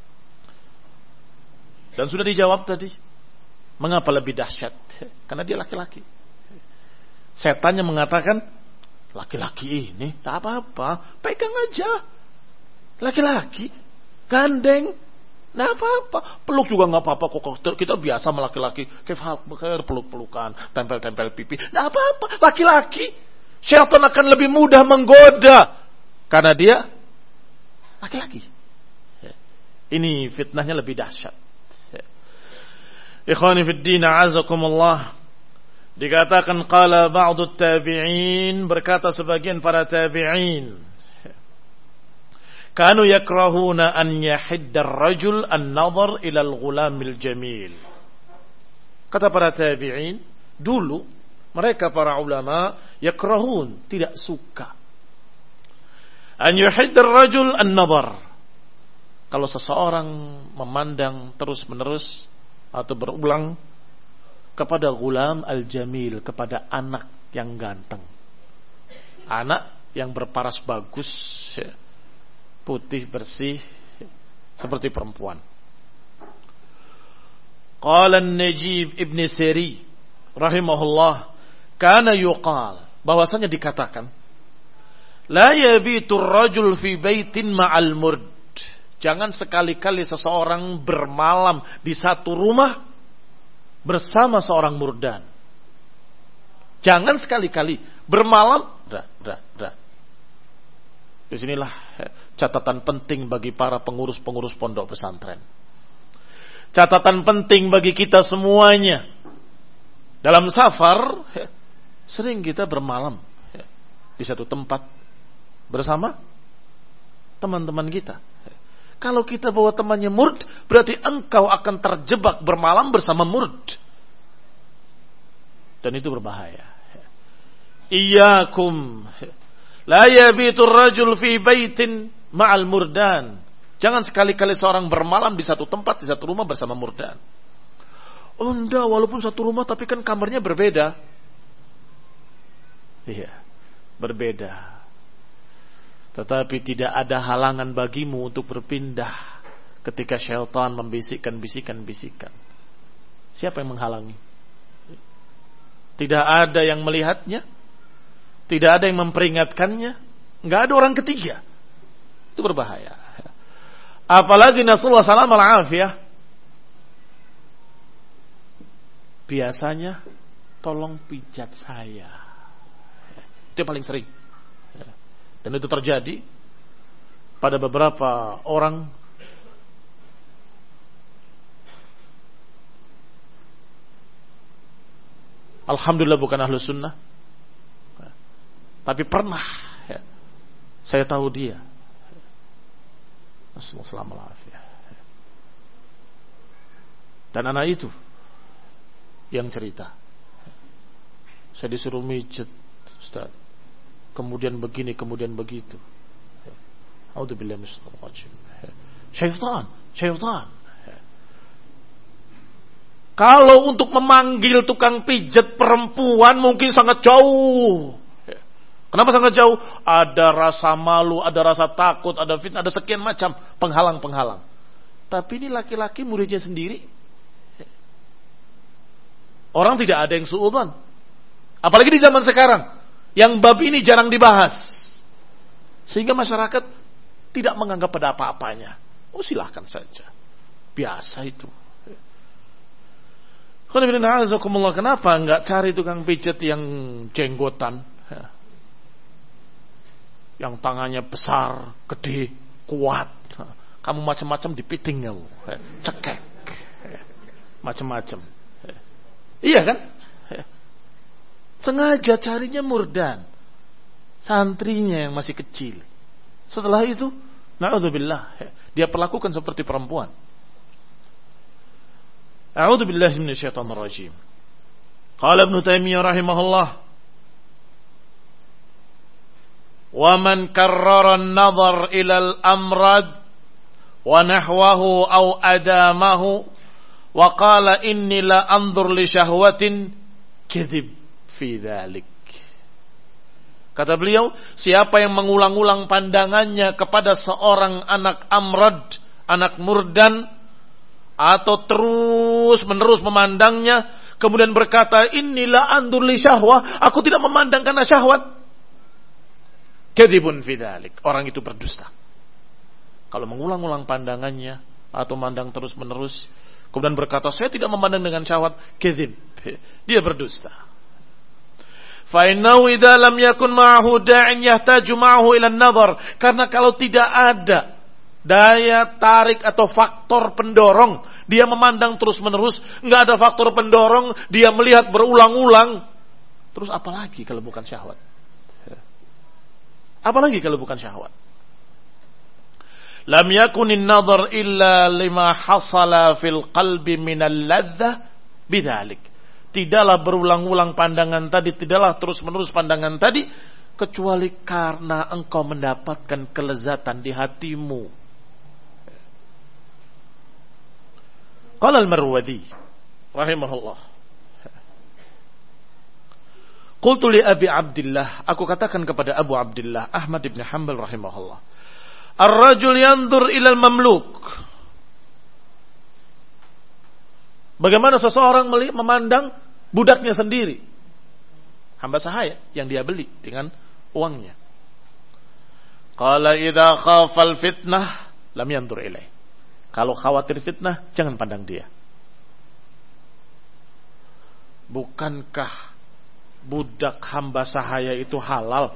S1: Dan sudah dijawab tadi. Mengapa lebih dahsyat? Karena dia laki-laki. Setannya mengatakan, laki-laki ini tak apa-apa, pegang aja. Laki-laki, gandeng, nah apa-apa, peluk juga nggak apa-apa kok. Kita biasa sama laki-laki, peluk-pelukan, tempel-tempel pipi, nah apa-apa. Laki-laki, syaitan akan lebih mudah menggoda karena dia laki-laki. Ini fitnahnya lebih dahsyat. Ikhwani fid din, a'azakumullah. Dikatakan qala ba'du tabi'in, berkata sebagian para tabi'in, kanu yakrahuna an yahidda ar-rajul an-nazar ila al-ghulamil jamil. Kata para tabi'in, dulu mereka para ulama yakrahun, tidak suka, an yahidda ar-rajul an-nazar, kalau seseorang memandang terus-menerus atau berulang kepada ghulam al-jamil, kepada anak yang ganteng, anak yang berparas bagus, putih bersih seperti perempuan. Qala an-Najib ibn Siri rahimahullah, kana yuqal, bahwasanya dikatakan, la yabitu ar-rajul fi baitin ma'al murd, jangan sekali-kali seseorang bermalam di satu rumah bersama seorang murdan. Jangan sekali-kali bermalam. Disinilah catatan penting bagi para pengurus-pengurus pondok pesantren. Catatan penting bagi kita semuanya. Dalam safar, sering kita bermalam di satu tempat bersama teman-teman kita. Kalau kita bawa temannya murd, berarti engkau akan terjebak bermalam bersama murd. Dan itu berbahaya. Iyyakum la yabitu ar-rajul fi baitin ma'al murdan. Jangan sekali-kali seorang bermalam di satu tempat, di satu rumah bersama murdan. Oh enggak, walaupun satu rumah tapi kan kamarnya berbeda. Iya, berbeda. Tetapi tidak ada halangan bagimu untuk berpindah ketika syaitan membisikkan bisikan-bisikan. Siapa yang menghalangi? Tidak ada yang melihatnya, tidak ada yang memperingatkannya, nggak ada orang ketiga. Itu berbahaya. Apalagi Rasulullah sallallahu alaihi wasallam biasanya tolong pijat saya. Itu paling sering. Dan itu terjadi pada beberapa orang alhamdulillah bukan ahlu sunnah, tapi pernah saya tahu dia. Assalamualaikum. Dan anak itu yang cerita, saya disuruh mijet, Ustaz, kemudian begini, kemudian begitu. A'udzubillahi minasyaitonir rajim. Syaitan. Kalau untuk memanggil tukang pijat perempuan mungkin sangat jauh. Kenapa sangat jauh? Ada rasa malu, ada rasa takut, ada fitnah, ada sekian macam penghalang-penghalang. Tapi ini laki-laki muridnya sendiri. Orang tidak ada yang suudzon. Apalagi di zaman sekarang, yang bab ini jarang dibahas. Sehingga masyarakat tidak menganggap pada apa-apanya. Oh silahkan saja. Biasa itu. Kenapa enggak cari tukang pijat yang jenggotan? Yang tangannya besar, gede, kuat. Kamu macam-macam dipiting kamu. Cekek. Macam-macam. Iya kan? Sengaja carinya murdan, santrinya yang masih kecil. Setelah itu, na'udzubillah, dia perlakukan seperti perempuan. A'udzubillahi minasyaitonir rajim. Qala Ibnu Taimiyah rahimahullah, wa man karrara an-nazar ila al-amrad wa nahwahu aw adamahu wa qala inni la anzur li syahwatin kadzib fi dzalik. Kata beliau, siapa yang mengulang-ulang pandangannya kepada seorang anak amrad, anak murdan, atau terus-menerus memandangnya, kemudian berkata, inilah andur li syahwah, aku tidak memandang karena syahwat. Kadzibun fi dzalik. Orang itu berdusta. Kalau mengulang-ulang pandangannya, atau memandang terus-menerus, kemudian berkata, saya tidak memandang dengan syahwat, kadzib. Dia berdusta. Fa'innahu idza lam yakun ma'ahu da'in yahtaju ma'ahu ila an-nadhar. Karena kalau tidak ada daya tarik atau faktor pendorong, dia memandang terus-menerus, enggak ada faktor pendorong, dia melihat berulang-ulang. Terus apalagi kalau bukan syahwat? Apalagi kalau bukan syahwat? Lam yakunin nadhar illa lima hasala fil qalbi minal ladzah bidzalik. Tidaklah berulang-ulang pandangan tadi, tidaklah terus-menerus pandangan tadi, kecuali karena engkau mendapatkan kelezatan di hatimu. Qala al-Marwazi rahimahullah. Qultu li Abi Abdillah, aku katakan kepada Abu Abdillah Ahmad ibn Hanbal rahimahullah. Ar-rajul yanzur ila al-mamluk. Bagaimana seseorang memandang budaknya sendiri, hamba sahaya yang dia beli dengan uangnya. Qala idza khafal fitnah lam yanzur ilaih. Kalau khawatir fitnah, jangan pandang dia. Bukankah budak hamba sahaya itu halal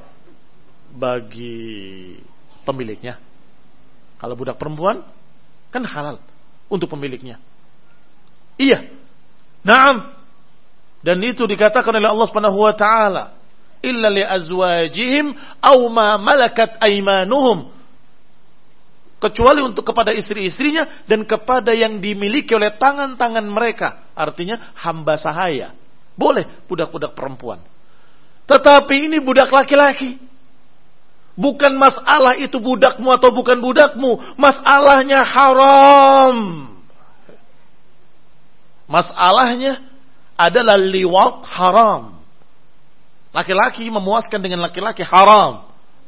S1: bagi pemiliknya? Kalau budak perempuan kan halal untuk pemiliknya. Iya. Naam. Dan itu dikatakan oleh Allah Subhanahu wa taala, illa li azwajihim aw ma malakat aymanuhum. Kecuali untuk kepada istri-istrinya dan kepada yang dimiliki oleh tangan-tangan mereka. Artinya hamba sahaya. Boleh budak-budak perempuan. Tetapi ini budak laki-laki. Bukan masalah itu budakmu atau bukan budakmu. Masalahnya haram. Masalahnya adalah liwat haram. Laki-laki memuaskan dengan laki-laki haram.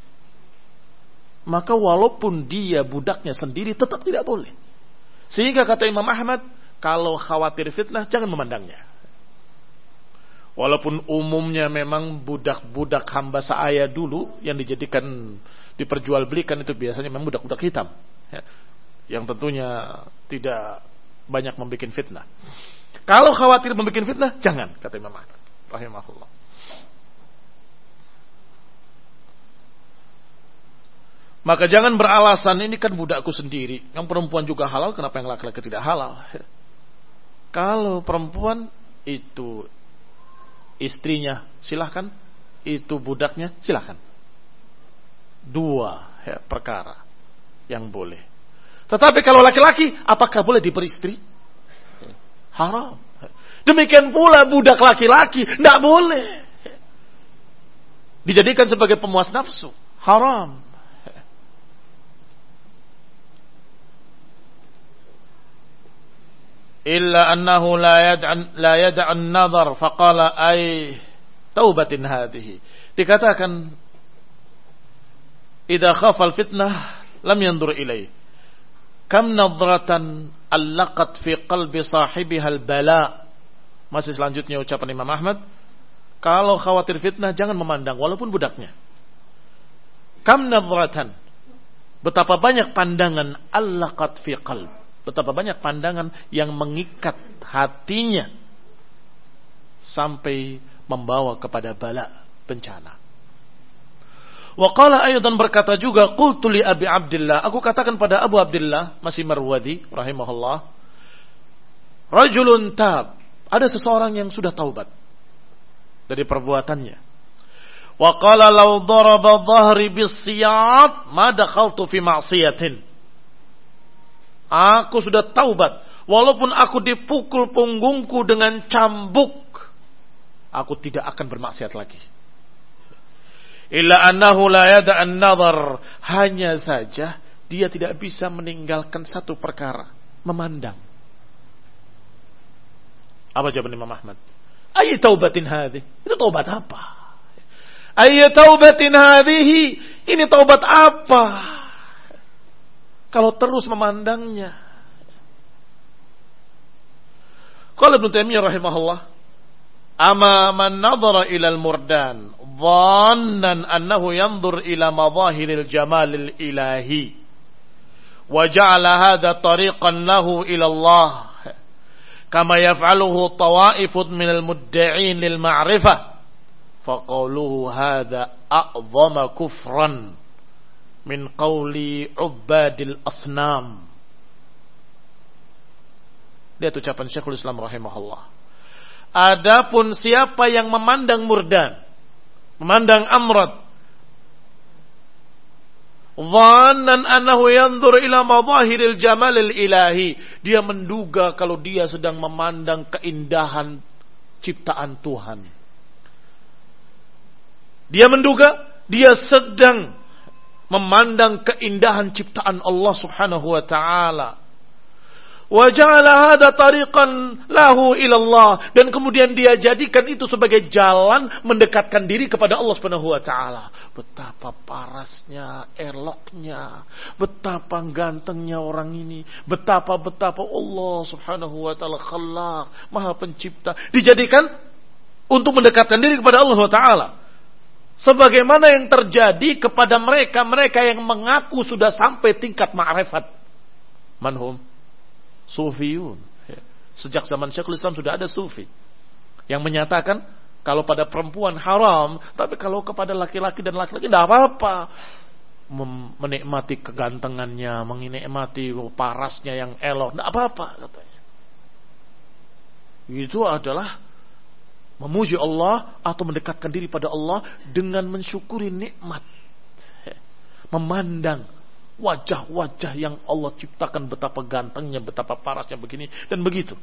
S1: Maka walaupun dia budaknya sendiri tetap tidak boleh. Sehingga kata Imam Ahmad, kalau khawatir fitnah jangan memandangnya. Walaupun umumnya memang budak-budak hamba sahaya dulu yang dijadikan diperjualbelikan itu biasanya memang budak-budak hitam, ya, yang tentunya tidak banyak membuat fitnah. Kalau khawatir membuat fitnah, jangan, kata Imam Ahmad rahimahullah. Maka jangan beralasan ini kan budakku sendiri, yang perempuan juga halal, kenapa yang laki-laki tidak halal? Kalau perempuan itu istrinya, silahkan. Itu budaknya, silahkan. Dua perkara yang boleh. Tetapi kalau laki-laki, apakah boleh diperistri? Haram. Demikian pula budak laki-laki, tidak boleh dijadikan sebagai pemuas nafsu. Haram. Illa annahu la yad'an nadhar faqala ay taubatin hadhihi. Dikatakan idza khafa al-fitnah lam yanzur ilaihi. Kam nadratan allaqat fi qalbi sahibiha al-bala. Masih selanjutnya ucapan Imam Ahmad, kalau khawatir fitnah jangan memandang walaupun budaknya. Kam nadratan, betapa banyak pandangan allaqat fi qalb, betapa banyak pandangan yang mengikat hatinya sampai membawa kepada bala, bencana. Wa qala aydan, berkata juga, qultu li Abi Abdillah, aku katakan pada Abu Abdillah, masih Marwazi rahimahullah, rajulun tab, ada seseorang yang sudah taubat dari perbuatannya. Wa qala law daraba dhahri bis-siyab ma dakhaltu fi ma'siyatin. Aku sudah taubat, walaupun aku dipukul punggungku dengan cambuk, aku tidak akan bermaksiat lagi. Illa annahu la yada'an nadhar, hanya saja dia tidak bisa meninggalkan satu perkara, memandang. Apa jawaban Imam Ahmad? Ayy taubatin hadhihi. Itu taubat apa? Ayy taubatin hadhihi. Ini taubat apa? Kalau terus memandangnya. Qala Ibnu Taimiyah rahimahullah, "Ama man nadhara ila al-murdan dhannan annahu yanzur ila madhahiril jamalil ilahi wa ja'ala hadha tariqan lahu ila Allah kama yaf'aluhu tawa'ifun minal mudda'in lil ma'rifah fa qawluhu hadha a'zama kufran min qawli ubbadil asnam." Lihat ucapan Syekhul Islam rahimahullah. Adapun siapa yang memandang murdan, memandang amrad, dhannan annahu yanzur ila madhahiril jamalil ilahi, dia menduga kalau dia sedang memandang keindahan ciptaan Tuhan. Dia menduga dia sedang memandang keindahan ciptaan Allah Subhanahu wa taala. Wa ja'ala hadha tariqan lahu ila Allah, dan kemudian dia jadikan itu sebagai jalan mendekatkan diri kepada Allah Subhanahu wa taala. Betapa parasnya, eloknya, betapa gantengnya orang ini, betapa Allah Subhanahu wa taala khallaq, Maha Pencipta, dijadikan untuk mendekatkan diri kepada Allah Subhanahu wa taala. Sebagaimana yang terjadi kepada mereka yang mengaku sudah sampai tingkat ma'rifat. Manhum? Sufiyun. Sejak zaman Syekhul Islam sudah ada sufi yang menyatakan kalau pada perempuan haram, tapi kalau kepada laki-laki dan laki-laki tidak apa-apa. Menikmati kegantengannya, menikmati parasnya yang elok, tidak apa-apa katanya. Itu adalah memuji Allah atau mendekatkan diri pada Allah dengan mensyukuri nikmat, memandang wajah-wajah yang Allah ciptakan, betapa gantengnya, betapa parasnya, begini dan begitu.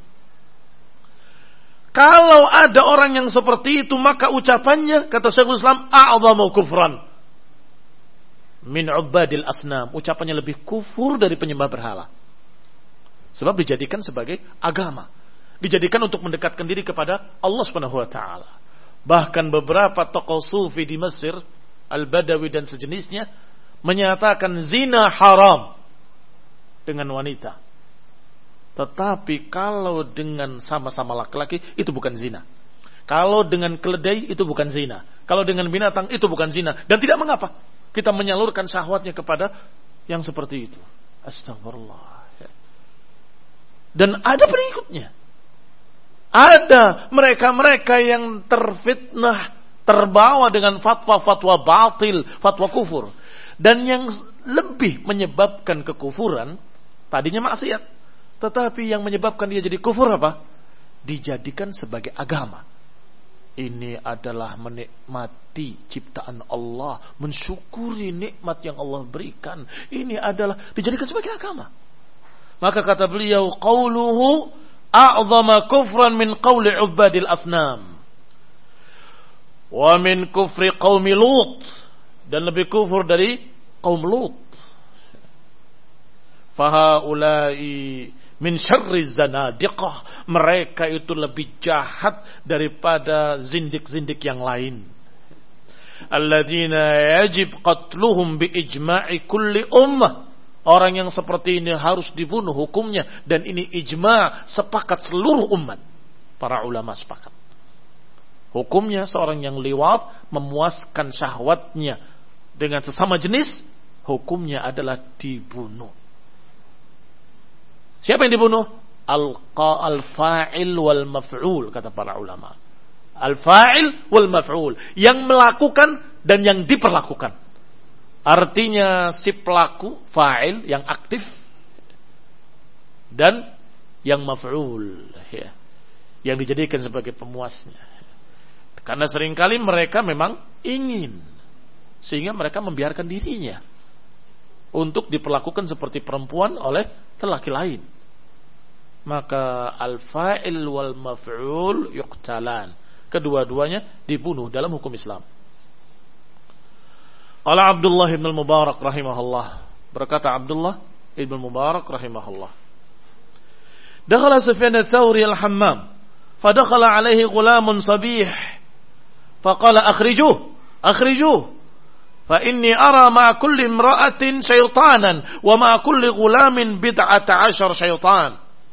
S1: Kalau ada orang yang seperti itu, maka ucapannya, kata Syekhul Islam, a'zamu kufran min ubadil asnam. Ucapannya lebih kufur dari penyembah berhala. Sebab dijadikan sebagai agama, dijadikan untuk mendekatkan diri kepada Allah Subhanahu wa taala. Bahkan beberapa tokoh sufi di Mesir, Al-Badawi dan sejenisnya, menyatakan zina haram dengan wanita. Tetapi kalau dengan sama-sama laki-laki itu bukan zina. Kalau dengan keledai itu bukan zina. Kalau dengan binatang itu bukan zina. Dan tidak mengapa kita menyalurkan syahwatnya kepada yang seperti itu. Astagfirullah. Dan ada pengikutnya. Ada mereka-mereka yang terfitnah, terbawa dengan fatwa-fatwa batil, fatwa kufur. Dan yang lebih menyebabkan kekufuran, tadinya maksiat, tetapi yang menyebabkan dia jadi kufur apa? Dijadikan sebagai agama. Ini adalah menikmati ciptaan Allah, mensyukuri nikmat yang Allah berikan. Ini adalah dijadikan sebagai agama. Maka kata beliau, qauluhu a'zama kufran min qawli ubadil asnam wa min kufri qaumi Lut, dan lebih kufur dari kaum Lut. Fahaulai min syarri zanadiqah, mereka itu lebih jahat daripada zindik-zindik yang lain. Alladzina yajib qatluhum bi ijma'i kulli ummah, orang yang seperti ini harus dibunuh hukumnya, dan ini ijma', sepakat seluruh umat. Para ulama sepakat. Hukumnya seorang yang liwat memuaskan syahwatnya dengan sesama jenis, hukumnya adalah dibunuh. Siapa yang dibunuh? Al-fa'il wal maf'ul, kata para ulama. Al-fa'il wal maf'ul, yang melakukan dan yang diperlakukan. Artinya si pelaku, fa'il yang aktif, dan yang maf'ul, ya, yang dijadikan sebagai pemuasnya. Karena seringkali mereka memang ingin, sehingga mereka membiarkan dirinya untuk diperlakukan seperti perempuan oleh lelaki lain. Maka al-fa'il wal maf'ul yuqtalan, kedua-duanya dibunuh dalam hukum Islam. Qala Abdullah ibn al-Mubarak rahimahullah, berkata Abdullah ibn al-Mubarak rahimahullah, dakhala Sufyan ats-Tsauri al-hammam Fadakhala alaihi ghulamun sabih. Faqala akhrijuh. Fa inni ara ma'a kulli imra'atin syaitanan wa ma'a kulli ghulamin bid'ata 'ashar syaitan.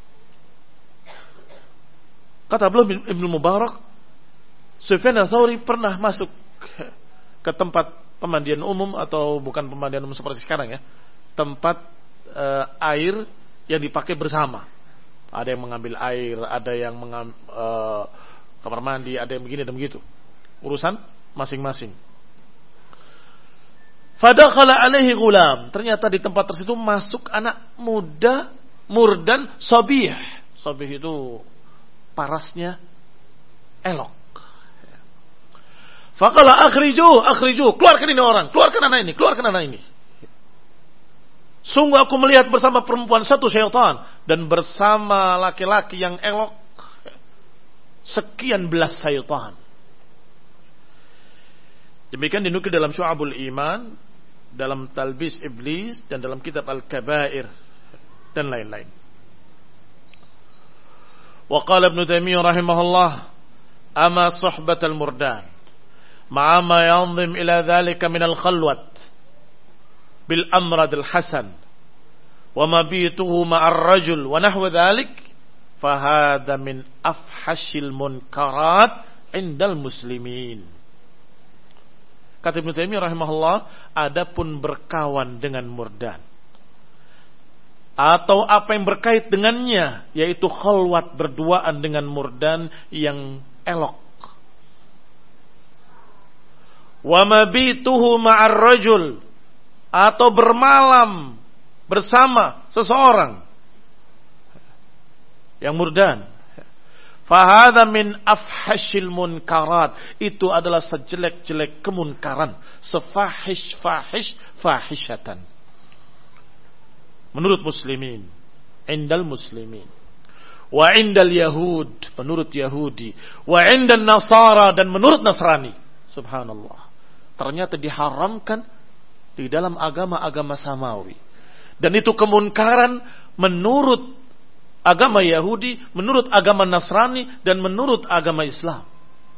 S1: Kata beliau Ibnu Mubarak, Sufyan Ats-Tsauri pernah masuk ke tempat pemandian umum, atau bukan pemandian umum seperti sekarang ya, tempat air yang dipakai bersama. Ada yang mengambil air, ada yang kamar mandi, ada yang begini dan begitu. Urusan masing-masing. Fadakhala alaihi ghulam. Ternyata di tempat tersebut masuk anak muda, murdan, sabih. Sabih itu parasnya elok. Faqala akhrijuh, keluarkan ini orang, keluarkan anak ini. Sungguh aku melihat bersama perempuan satu syaitan dan bersama laki-laki yang elok sekian belas syaitan. Demikian dinukil dalam Syu'abul Iman, dalam Talbis Iblis, dan dalam kitab Al-Kabair dan lain-lain. Wa qala Ibnu Taimiyah rahimahullah, ama suhbatul murdan ma'a ma yanzim ila dhalika min al-khalwat bil amrad al-hasan wa mabituhu ma'ar rajul wa nahwa dhalik fa hadha min afhashil munkarat indal muslimin. Kata Ibnu Taimiyah rahimahullah, adapun berkawan dengan murdan atau apa yang berkait dengannya, yaitu khalwat, berduaan dengan murdan yang elok, wa mabituhu ma'ar rajul, atau bermalam bersama seseorang yang murdan, fahadha min afhashil munkarat, itu adalah sejelek-jelek kemunkaran, fahishatan menurut muslimin, indal muslimin, wa indal yahud, menurut Yahudi, wa indal nasara, dan menurut Nasrani. Subhanallah, ternyata diharamkan di dalam agama-agama samawi, dan itu kemunkaran menurut agama Yahudi, menurut agama Nasrani, dan menurut agama Islam.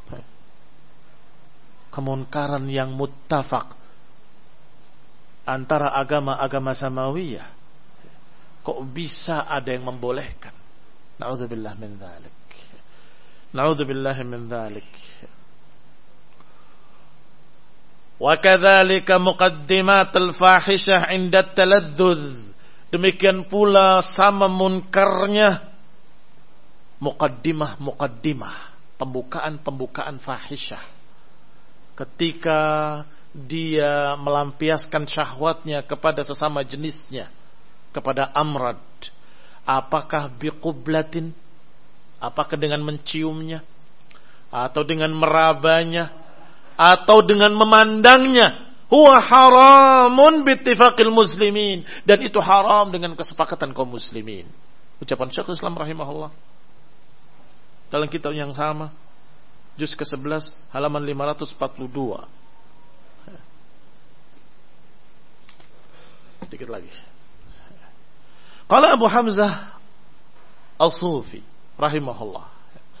S1: Kemunkaran yang muttafaq antara agama-agama samawiyah. Kok bisa ada yang membolehkan? Na'udzubillah min dzalik. Na'udzubillah min dzalik. Wa kadzalika muqaddimatul fahishah 'inda at-taladduz. Demikian pula sama munkarnya muqaddimah, pembukaan fahisyah, ketika dia melampiaskan syahwatnya kepada sesama jenisnya, kepada amrad. Apakah biqublatin, apakah dengan menciumnya, atau dengan merabanya, atau dengan memandangnya. Huwa haramun bittifaqil muslimin, dan itu haram dengan kesepakatan kaum muslimin. Ucapan Syekhul Islam rahimahullah dalam kitab yang sama, juz ke-11 halaman 542. Sedikit lagi. Qala Abu Hamzah As-Sufi rahimahullah,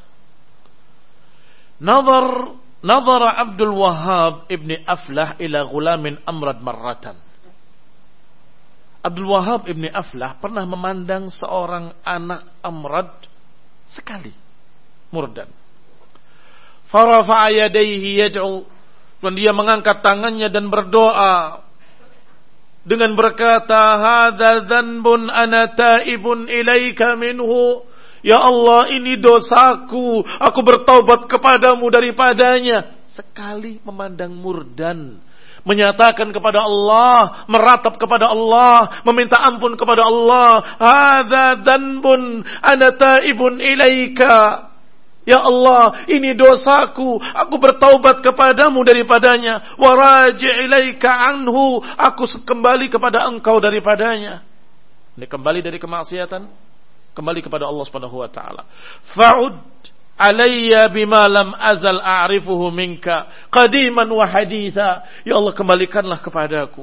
S1: Nadhara Abdul Wahhab ibni Aflah ila ghulamin amrad marratan. Abdul Wahhab ibni Aflah pernah memandang seorang anak amrad sekali, murdan. Farafa'a yadayhi yad'u, dan dia mengangkat tangannya dan berdoa dengan berkata, hadza dzanbun ana taibun ilaika minhu. Ya Allah, ini dosaku, aku bertaubat kepadamu daripadanya. Sekali memandang murdan, menyatakan kepada Allah, meratap kepada Allah, meminta ampun kepada Allah. Hadza dzanbun ana taibun ilaika. Ya Allah, ini dosaku, aku bertaubat kepadamu daripadanya. Wa raji' ilaika anhu, aku kembali kepada engkau daripadanya. Ini kembali dari kemaksiatan, kembali kepada Allah Subhanahu wa taala. Fa'ud alayya bima lam azal a'rifuhu minka qadiman wa haditha. Ya Allah, kembalikanlah kepadaku.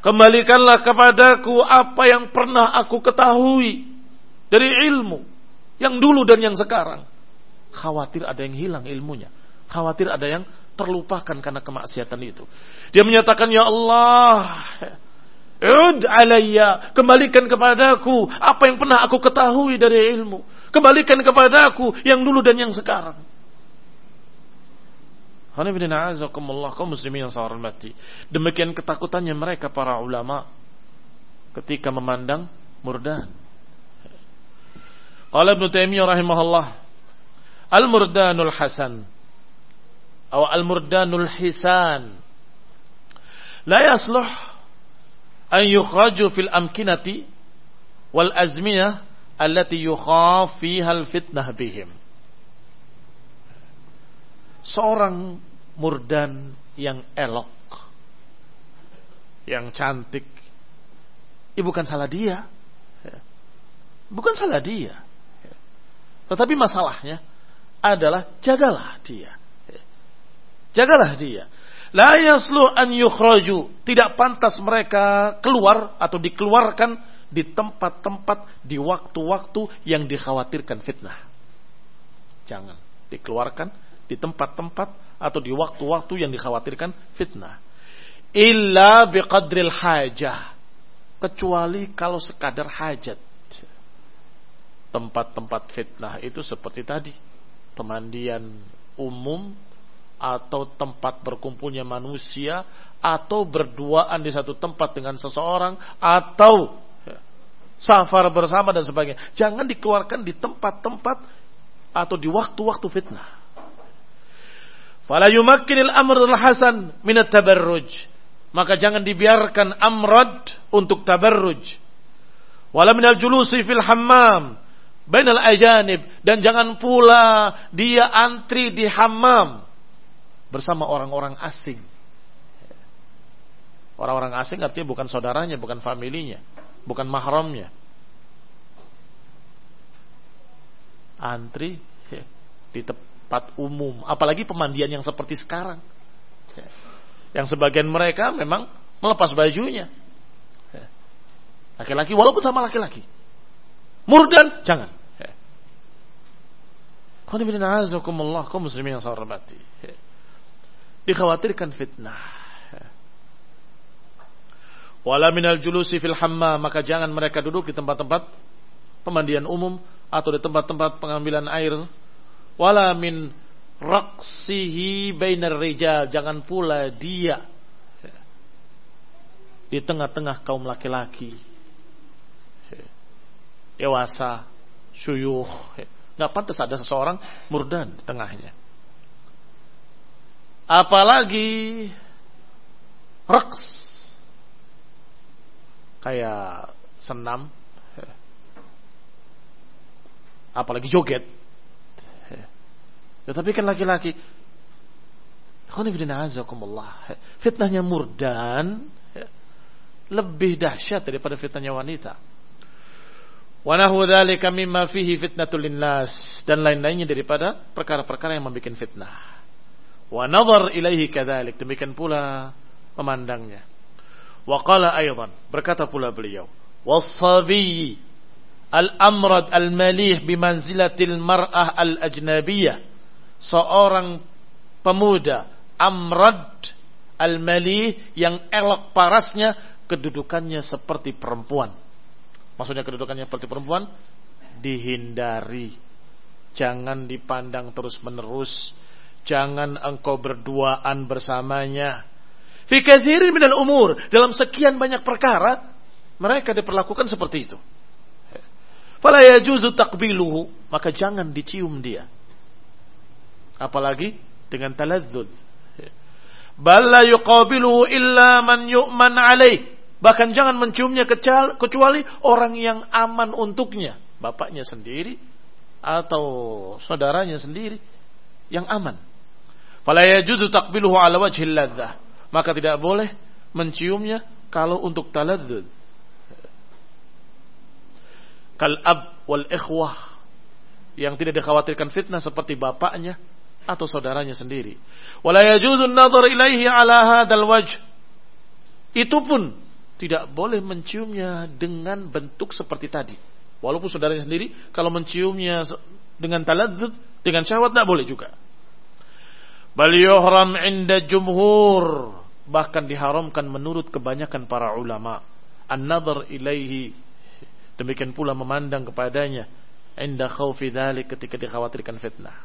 S1: Kembalikanlah kepadaku apa yang pernah aku ketahui dari ilmu, yang dulu dan yang sekarang. Khawatir ada yang hilang ilmunya. Khawatir ada yang terlupakan karena kemaksiatan itu. Dia menyatakan, ya Allah, ud alayya, kembalikan kepadaku apa yang pernah aku ketahui dari ilmu. Kembalikan kepadaku yang dulu dan yang sekarang. Kaum muslimin yang saya hormati. Demikian ketakutannya mereka para ulama ketika memandang murdan. Qala Ibnu Taimiyah rahimahullah, al-murdanul hasan atau al-murdanul hisan la yasluh an yukhraju fil amkinati wal azmiyah allati yukhaf fiha al-fitnah bihim. Seorang murdan yang elok, yang cantik, bukan salah dia. Bukan salah dia. Tetapi masalahnya adalah jagalah dia. Jagalah dia. La yaslu an yukhraju, tidak pantas mereka keluar atau dikeluarkan di tempat-tempat, di waktu-waktu yang dikhawatirkan fitnah. Jangan dikeluarkan di tempat-tempat atau di waktu-waktu yang dikhawatirkan fitnah. Illa biqadril hajah, kecuali kalau sekadar hajat. Tempat-tempat fitnah itu seperti tadi, pemandian umum, atau tempat berkumpulnya manusia, atau berduaan di satu tempat dengan seseorang, atau safar bersama dan sebagainya. Jangan dikeluarkan di tempat-tempat atau di waktu-waktu fitnah. Fala yumakkinil amrul hasan minat tabarruj, maka jangan dibiarkan amrad untuk tabarruj. Wala minal julusi fil hammam bainal ajanib, dan jangan pula dia antri di hammam bersama orang-orang asing. Orang-orang asing artinya bukan saudaranya, bukan familinya, bukan mahramnya. Antri di tempat umum, apalagi pemandian yang seperti sekarang, yang sebagian mereka memang melepas bajunya. Laki-laki walaupun sama laki-laki, murdan jangan. Kaum muslimin yang saya hormati, dikhawatirkan fitnah. Wala minal julusi fil hammam, maka jangan mereka duduk di tempat-tempat pemandian umum atau di tempat-tempat pengambilan air. Wala min raqsihi bainar rijal, jangan pula dia di tengah-tengah kaum laki-laki dewasa, syuyukh. Nggak pantas ada seseorang murdan di tengahnya. Apalagi raqs, kayak senam, apalagi joget. Tetapi kan laki-laki, fitnahnya murdan lebih dahsyat daripada fitnahnya wanita. Wa nahu dzalika mimma fihi fitnatul linnas, dan lain-lainnya daripada perkara-perkara yang membuat fitnah. Wa nadhar ilaihi kadzalik, demikian pula memandangnya. Wa qala aidan, berkata pula beliau, was-sabi al-amrad al-malih bimanzilatil mar'ah al-ajnabiyah, seorang pemuda amrad al-malih yang elok parasnya, kedudukannya seperti perempuan. Maksudnya kedudukannya seperti perempuan dihindari, jangan dipandang terus-menerus, jangan engkau berduaan bersamanya. Fi katsirin minal umur, dalam sekian banyak perkara mereka diperlakukan seperti itu. Fala yajuzu taqbiluhu, maka jangan dicium dia, apalagi dengan taladzuz. Bal la yuqabiluhu illa man yu'man alaih, bahkan jangan menciumnya kecuali orang yang aman untuknya, bapaknya sendiri atau saudaranya sendiri yang aman. Fala yajuzu taqbiluhu ala wajhil ladzah, maka tidak boleh menciumnya kalau untuk taladzuz. Kal ab wal ikhwah, yang tidak dikhawatirkan fitnah seperti bapaknya atau saudaranya sendiri. Wala yajuzu an-nazar ilaihi ala hadzal wajh, itu pun tidak boleh menciumnya dengan bentuk seperti tadi. Walaupun saudaranya sendiri, kalau menciumnya dengan taladzuz, dengan syahwat, tidak boleh juga. Bal yuhram inda jumhur, bahkan diharamkan menurut kebanyakan para ulama. An-nadhar ilaihi, demikian pula memandang kepadanya. Inda khawfi dhalik, ketika dikhawatirkan fitnah.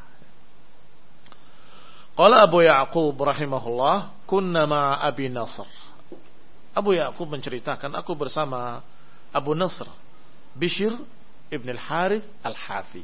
S1: Qala Abu Ya'qub rahimahullah, kunna ma'a Abi Nasr. Abu Ya'qub menceritakan, aku bersama Abu Nasr Bishr ibn al-Harith al-Hafi.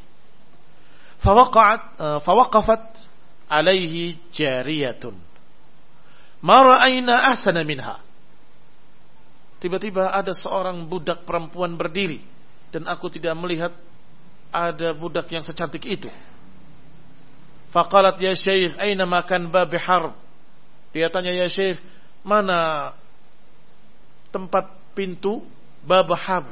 S1: Fawaqafat alaihi jariyatun. Ma ra'ayna ahsana minha. Tiba-tiba ada seorang budak perempuan berdiri, dan aku tidak melihat ada budak yang secantik itu. Faqalat ya Syekh, aina makan bab harb? Dia tanya, ya Syekh, mana tempat pintu bab harb?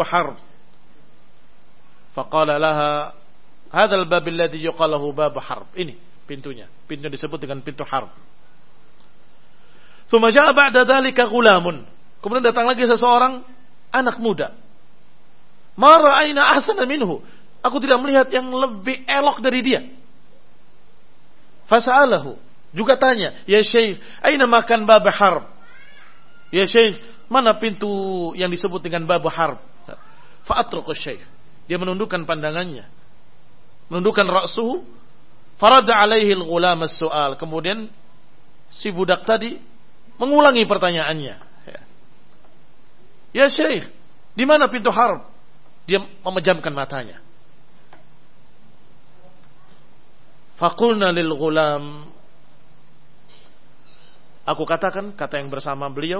S1: Faqala laha, hadzal bab alladhi yuqalu bab harb. Ini pintunya. Pintu disebut dengan pintu harb. Tsumma jaa ba'da dzalika ghulamun. Kemudian datang lagi seseorang anak muda. Ma ra'ayna ahsana minhu. Aku tidak melihat yang lebih elok dari dia. Fasa'alahu, juga tanya, ya Syekh, aina makan bab harb? Ya Syekh, mana pintu yang disebut dengan bab harb? Fa'atruqu Syekh. Dia menundukkan pandangannya, menundukkan ra'suhu. Farada alaihi al-ghulam as-su'al. Kemudian si budak tadi mengulangi pertanyaannya. Ya Syekh, di mana pintu harb? Dia memejamkan matanya. Faqulna lil ghulam, aku katakan, kata yang bersama beliau,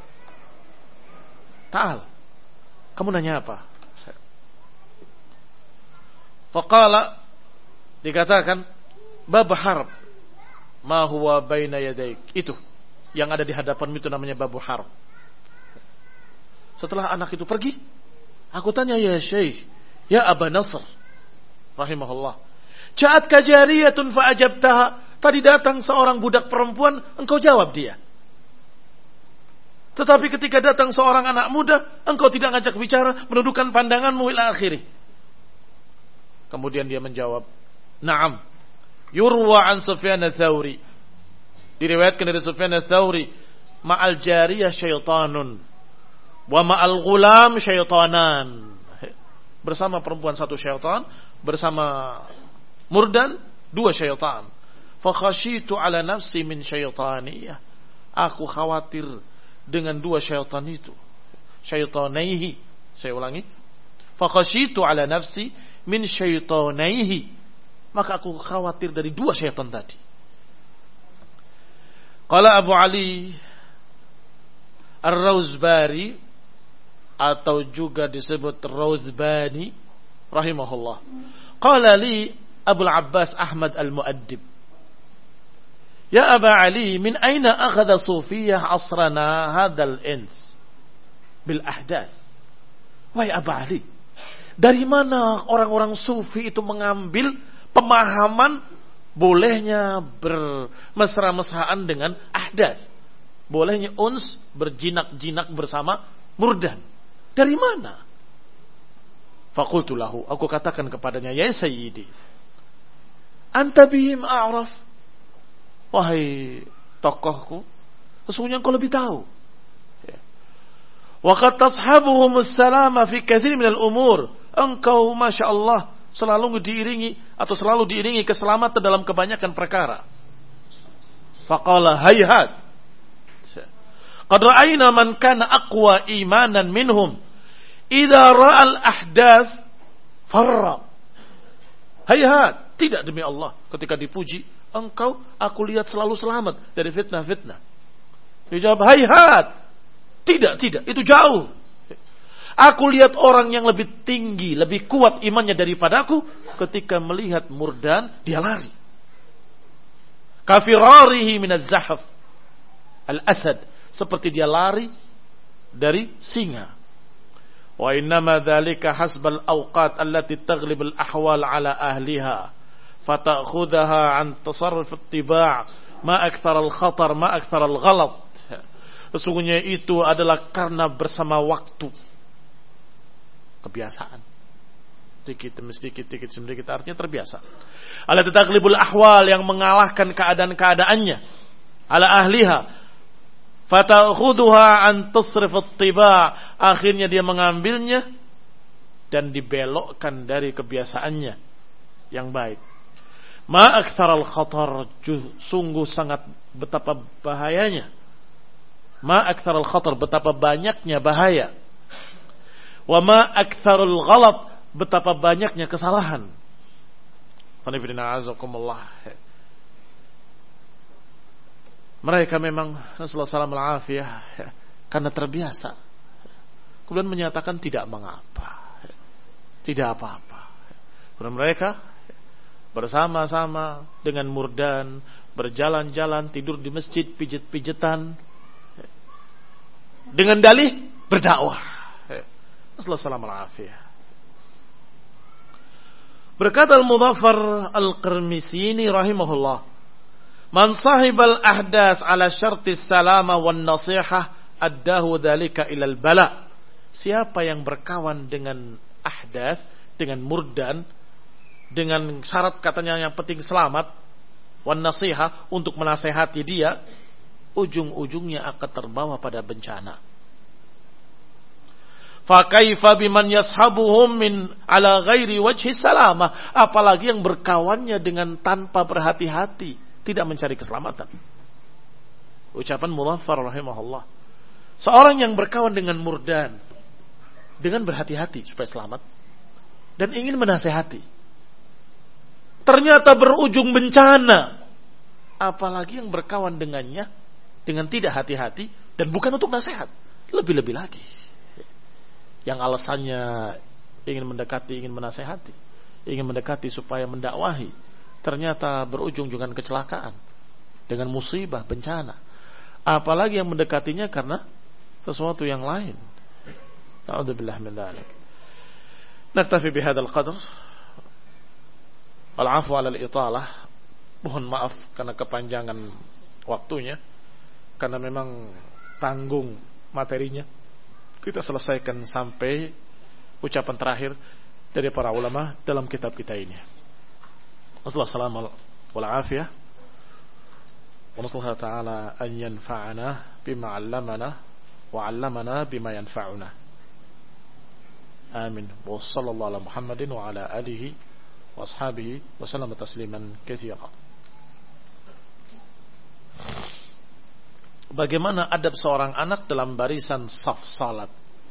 S1: ta'al, kamu nanya apa? Faqala, dikatakan, bab harb ma huwa baina yadaik. Itu yang ada di hadapan itu namanya bab harb. Setelah anak itu pergi, aku tanya, ya Syekh, ya Aba Nasr rahimahullah, ja'at kajariyatun fa'ajabtaha. Tadi datang seorang budak perempuan, engkau jawab dia. Tetapi ketika datang seorang anak muda, engkau tidak ngajak bicara, menundukkan pandanganmu ila akhirih. Kemudian dia menjawab, na'am, yurwa an Sufyan ats-Tsauri. Diriwayatkan dari Sufyan ats-Tsauri, ma'al jariyah syaitanun wa ma'al ghulam syaitanan. Bersama perempuan satu syaitan, bersama murdan dua syaitan. Fa khasyitu ala nafsi min syaitaniyah. Aku khawatir dengan dua syaitan itu. Syaitanaihi. Saya ulangi. Fa khasyitu ala nafsi min syaitanaihi. Maka aku khawatir dari dua syaitan tadi. Qala Abu Ali Ar-Rauzbari, atau juga disebut Rauzbani rahimahullah, qala li Abul Abbas Ahmad Al-Mu'addib, ya Aba Ali, min aina akhadha Sufiyah asrana hadzal ins bil ahdath? Wahai Aba Ali, dari mana orang-orang sufi itu mengambil pemahaman bolehnya bermesra-mesraan dengan ahdath, bolehnya uns, berjinak-jinak bersama murdan? Dari mana? Faqultu lahu, aku katakan kepadanya, ya Sayyidi, anta bihim a'raf. Wahai tokohku, sesungguhnya engkau lebih tahu. Wa qad tashabuhum as-salama fi katsir min al-umur. Engkau Masya Allah selalu diiringi keselamatan dalam kebanyakan perkara. Faqala hayhat, qad ra'ayna man kana aqwa imanan minhum idza ra'al ahdath farra. Hayhat, tidak, demi Allah, ketika dipuji, engkau aku lihat selalu selamat dari fitnah-fitnah. Dijawab, hayhat, tidak, itu jauh. Aku lihat orang yang lebih tinggi, lebih kuat imannya daripadaku, ketika melihat murdan, dia lari. Kafirarihi minaz zahaf al-asad, seperti dia lari dari singa. Wa innama dzalika hasbal awqat allati taghlib al-ahwal ala ahliha fata'khudhaha an tasarruf ittiba' ma akthar al-khatar ma akthar al-ghalat. Sesungguhnya itu adalah karena bersama waktu, kebiasaan. sedikit demi sedikit, artinya terbiasa. Ala tataglibul ahwal, yang mengalahkan keadaan-keadaannya, ala ahliha, fata'khudhuha an tasrif at-tiba', akhirnya dia mengambilnya dan dibelokkan dari kebiasaannya yang baik. Ma aktsaral khatar, sungguh sangat betapa bahayanya. Ma aktsaral khatar, betapa banyaknya bahaya. Wa ma aktsarul ghalat, betapa banyaknya kesalahan. Mereka memang Rasulullah SAW karena terbiasa, kemudian menyatakan tidak mengapa, tidak apa-apa. Kemudian mereka bersama-sama dengan murdan berjalan-jalan, tidur di masjid, pijit-pijitan, dengan dalih berdakwah. Rasulullah SAW. Berkata Al-Mudhaffar Al-Qirmisini rahimahullah, man sahibal ahdas ala syartis salama wan nasihah addahu dhalika ilal bala. Siapa yang berkawan dengan ahdas, dengan murdan, dengan syarat katanya yang penting selamat, wan nasihah, untuk menasehati dia, ujung-ujungnya akan terbawa pada bencana. Fa kaifa biman yashabuhum min ala ghairi wajhi salamah, apalagi yang berkawannya dengan tanpa berhati-hati, tidak mencari keselamatan. Ucapan Mudhaffar rahimahullah, seorang yang berkawan dengan murdan dengan berhati-hati supaya selamat dan ingin menasehati, ternyata berujung bencana, apalagi yang berkawan dengannya dengan tidak hati-hati dan bukan untuk nasihat, lebih-lebih lagi yang alasannya ingin mendekati, ingin menasehati, ingin mendekati supaya mendakwahi, ternyata berujung dengan kecelakaan, dengan musibah, bencana. Apalagi yang mendekatinya karena sesuatu yang lain. Na'udzubillah min dzalik. Naktafi bihadzal qadr. Al-'afwu 'ala al-italah. Mohon maaf karena kepanjangan waktunya, karena memang tanggung materinya. Kita selesaikan sampai ucapan terakhir dari para ulama dalam kitab kita ini. Wassalamualaikum warahmatullahi wabarakatuh. Wa nasallahu ta'ala an yanfa'ana bima 'allamana wa 'allamana bima yanfa'una. Amin. Wa sallallahu ala Muhammadin wa ala alihi wa ashabihi wa sallama tasliman katsiran. Bagaimana adab seorang anak dalam barisan saf salat?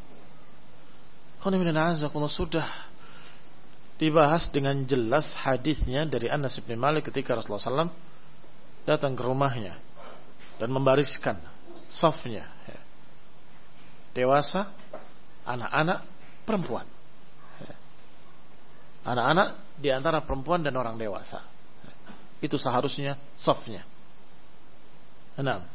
S1: Sudah dibahas dengan jelas hadisnya dari Anas bin Malik ketika Rasulullah SAW datang ke rumahnya dan membariskan safnya, dewasa, anak-anak, perempuan. Anak-anak di antara perempuan dan orang dewasa. Itu seharusnya safnya. 6.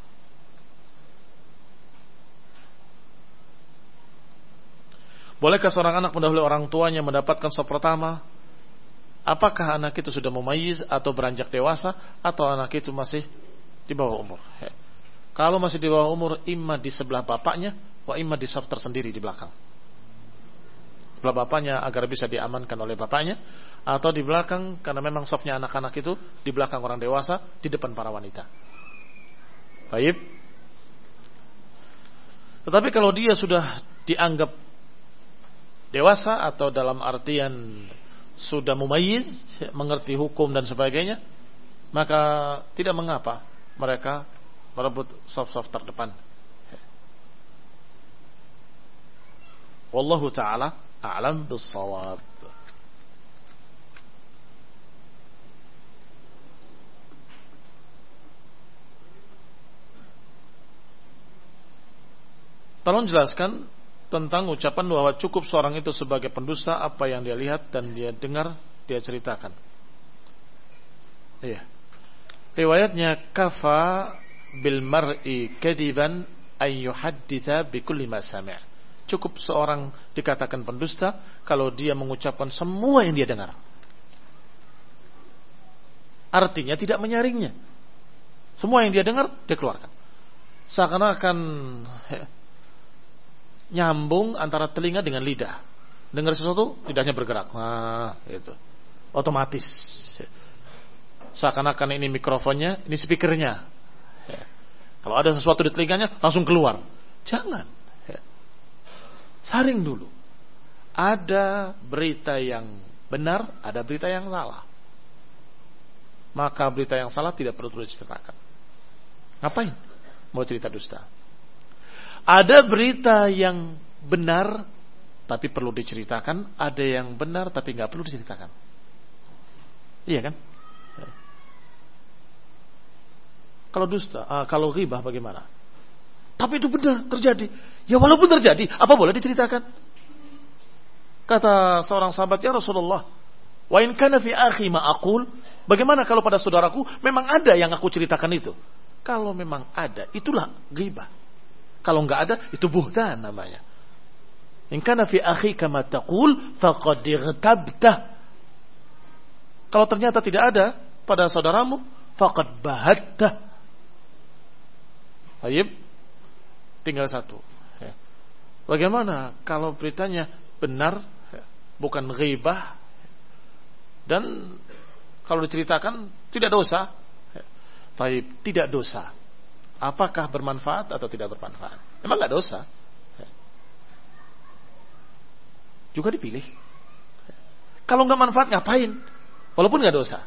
S1: Bolehkah seorang anak mendahului orang tuanya mendapatkan saf pertama? Apakah anak itu sudah mumayyiz atau beranjak dewasa, atau anak itu masih di bawah umur? Kalau masih di bawah umur, imma di sebelah bapaknya, wa imma di saf tersendiri di belakang. Sebelah bapaknya agar bisa diamankan oleh bapaknya, atau di belakang karena memang safnya anak-anak itu di belakang orang dewasa, di depan para wanita. Baik. Tetapi kalau dia sudah dianggap dewasa atau dalam artian sudah mumayyiz, mengerti hukum dan sebagainya, maka tidak mengapa mereka merebut saf-saf terdepan. Wallahu ta'ala a'lam bis-shawab. Tolong jelaskan tentang ucapan bahwa cukup seorang itu sebagai pendusta apa yang dia lihat dan dia dengar, dia ceritakan. Iya. Riwayatnya kafa bil mar'i kadiban ay yuhadditha bi kulli ma sami'. Cukup seorang dikatakan pendusta kalau dia mengucapkan semua yang dia dengar. Artinya tidak menyaringnya. Semua yang dia dengar dia keluarkan. Seakan-akan nyambung antara telinga dengan lidah. dengar sesuatu, lidahnya bergerak. Nah, itu. Otomatis. Seakan-akan ini mikrofonnya, ini speakernya. Ya. Kalau ada sesuatu di telinganya, langsung keluar. Jangan. Ya. Saring dulu. Ada berita yang benar, ada berita yang salah. Maka berita yang salah tidak perlu diceritakan. Ngapain? Mau cerita dusta. Ada berita yang benar tapi perlu diceritakan, ada yang benar tapi nggak perlu diceritakan. Iya kan? Kalau dusta, kalau ghibah bagaimana? Tapi itu benar terjadi. Ya walaupun terjadi, apa boleh diceritakan? Kata seorang sahabat, ya Rasulullah, wa in kana fi akhi ma aqul, bagaimana kalau pada saudaraku memang ada yang aku ceritakan itu? Kalau memang ada, itulah ghibah. Kalau enggak ada, itu buhtan namanya. In kana fi akhika ma taqul faqad ightabta. Kalau ternyata tidak ada pada saudaramu, faqad bahatta. Baik. Tinggal satu. Bagaimana kalau beritanya benar, bukan ghibah, dan kalau diceritakan tidak dosa? Baik, tidak dosa. Apakah bermanfaat atau tidak bermanfaat? Memang nggak dosa. Juga dipilih. Kalau nggak manfaat ngapain? Walaupun nggak dosa.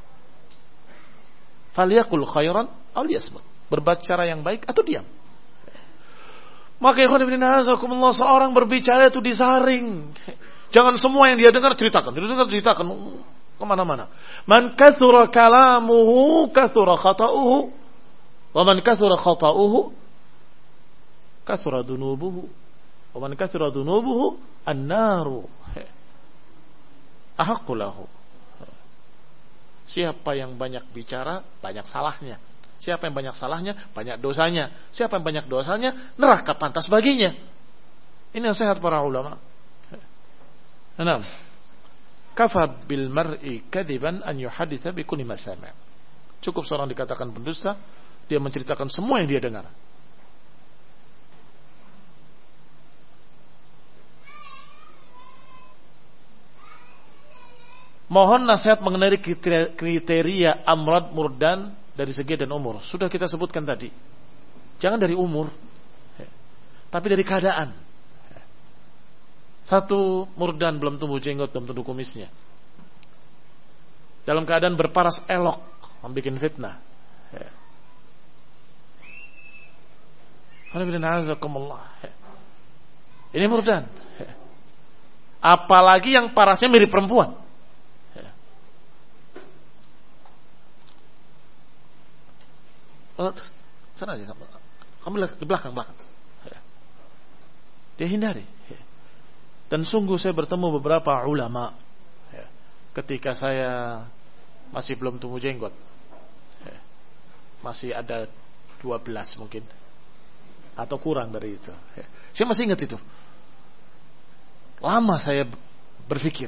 S1: Falyaqul khairan aw liyasmut. Berbicara yang baik atau diam. Maka ikhwan fillah azakumullah, seorang berbicara itu disaring. Jangan semua yang dia dengar ceritakan kemana-mana. Man kathura kalamuhu kathura khata'uhu, wa man kathura khata'uhu kathura dunubuhu, wa man kathura dunubuhu an-naru ahaqqu lahu. Siapa yang banyak bicara, banyak salahnya. Siapa yang banyak salahnya, banyak dosanya. Siapa yang banyak dosanya, neraka pantas baginya. Ini nasihat para ulama. 6. Kafa bil mar'i kadiban an yuhaditha bi kulli ma sami'. Cukup seorang dikatakan pendusta, dia menceritakan semua yang dia dengar. Mohon nasihat mengenai kriteria amrad murdan dari segi dan umur. Sudah kita sebutkan tadi. Jangan dari umur, tapi dari keadaan. Satu, murdan, belum tumbuh jenggot, belum tumbuh kumisnya. Dalam keadaan berparas elok, membuat fitnah. Ini murdan. Apalagi yang parasnya mirip perempuan. Sana aja, kamu di belakang. Dia hindari. Dan sungguh saya bertemu beberapa ulama ketika saya masih belum tumbuh jenggot, masih ada 12 mungkin, atau kurang dari itu. Saya masih ingat itu. Lama saya berpikir.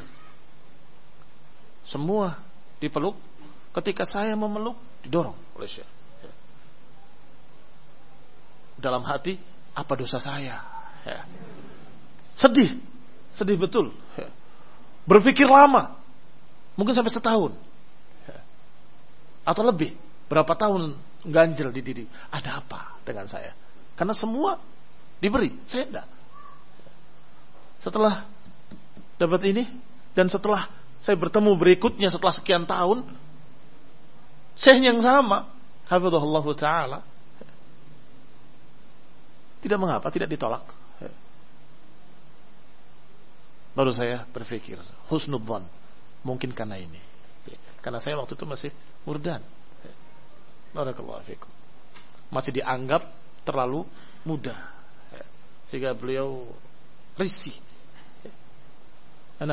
S1: Semua dipeluk. Ketika saya memeluk, didorong oleh Syekh. Dalam hati, apa dosa saya? Sedih betul. Berpikir lama, mungkin sampai setahun atau lebih. Berapa tahun ganjel di diri. Ada apa dengan saya? Karena semua diberi, saya enggak. Setelah dapat ini, dan setelah saya bertemu berikutnya setelah sekian tahun, Syekh yang sama, hafizahullah ta'ala, tidak mengapa, tidak ditolak. Baru saya berpikir, husnudzon, mungkin karena ini. Karena saya waktu itu masih murdan. Barakallahu fikum. Masih dianggap terlalu muda. Sehingga beliau risih. 6.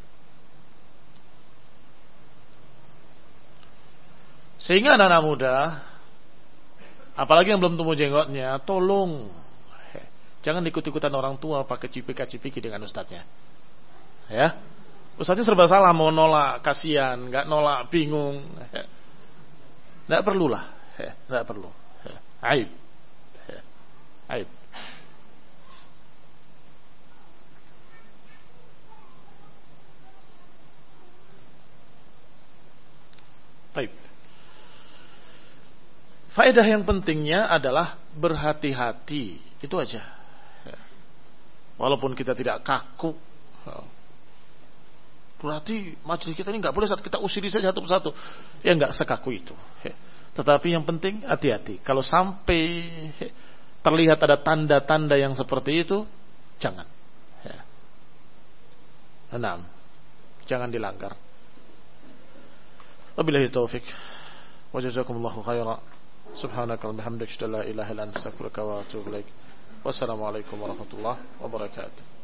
S1: Sehingga anak-anak muda, apalagi yang belum tumbuh jenggotnya, tolong jangan ikut-ikutan orang tua pakai cipika-cipiki dengan ustadznya. Ya, ustadznya serba salah, mau nolak kasihan, nggak nolak bingung. Nggak perlulah, nggak perlu. Aib, aib. Baik. Faedah yang pentingnya adalah berhati-hati. Itu aja. Walaupun kita tidak kaku, berarti majelis kita ini nggak boleh saat kita usiri saja satu persatu. Ya nggak sekaku itu. Tetapi yang penting hati-hati. Kalau sampai terlihat ada tanda-tanda yang seperti itu, jangan. Jangan dilanggar. Wabillahi taufik. Wa jazakumullahu khairan. Subhanaka wa bihamdika, la ilaha illa anta, astaghfiruka wa atubu ilaik. Wassalamualaikum warahmatullahi wabarakatuh.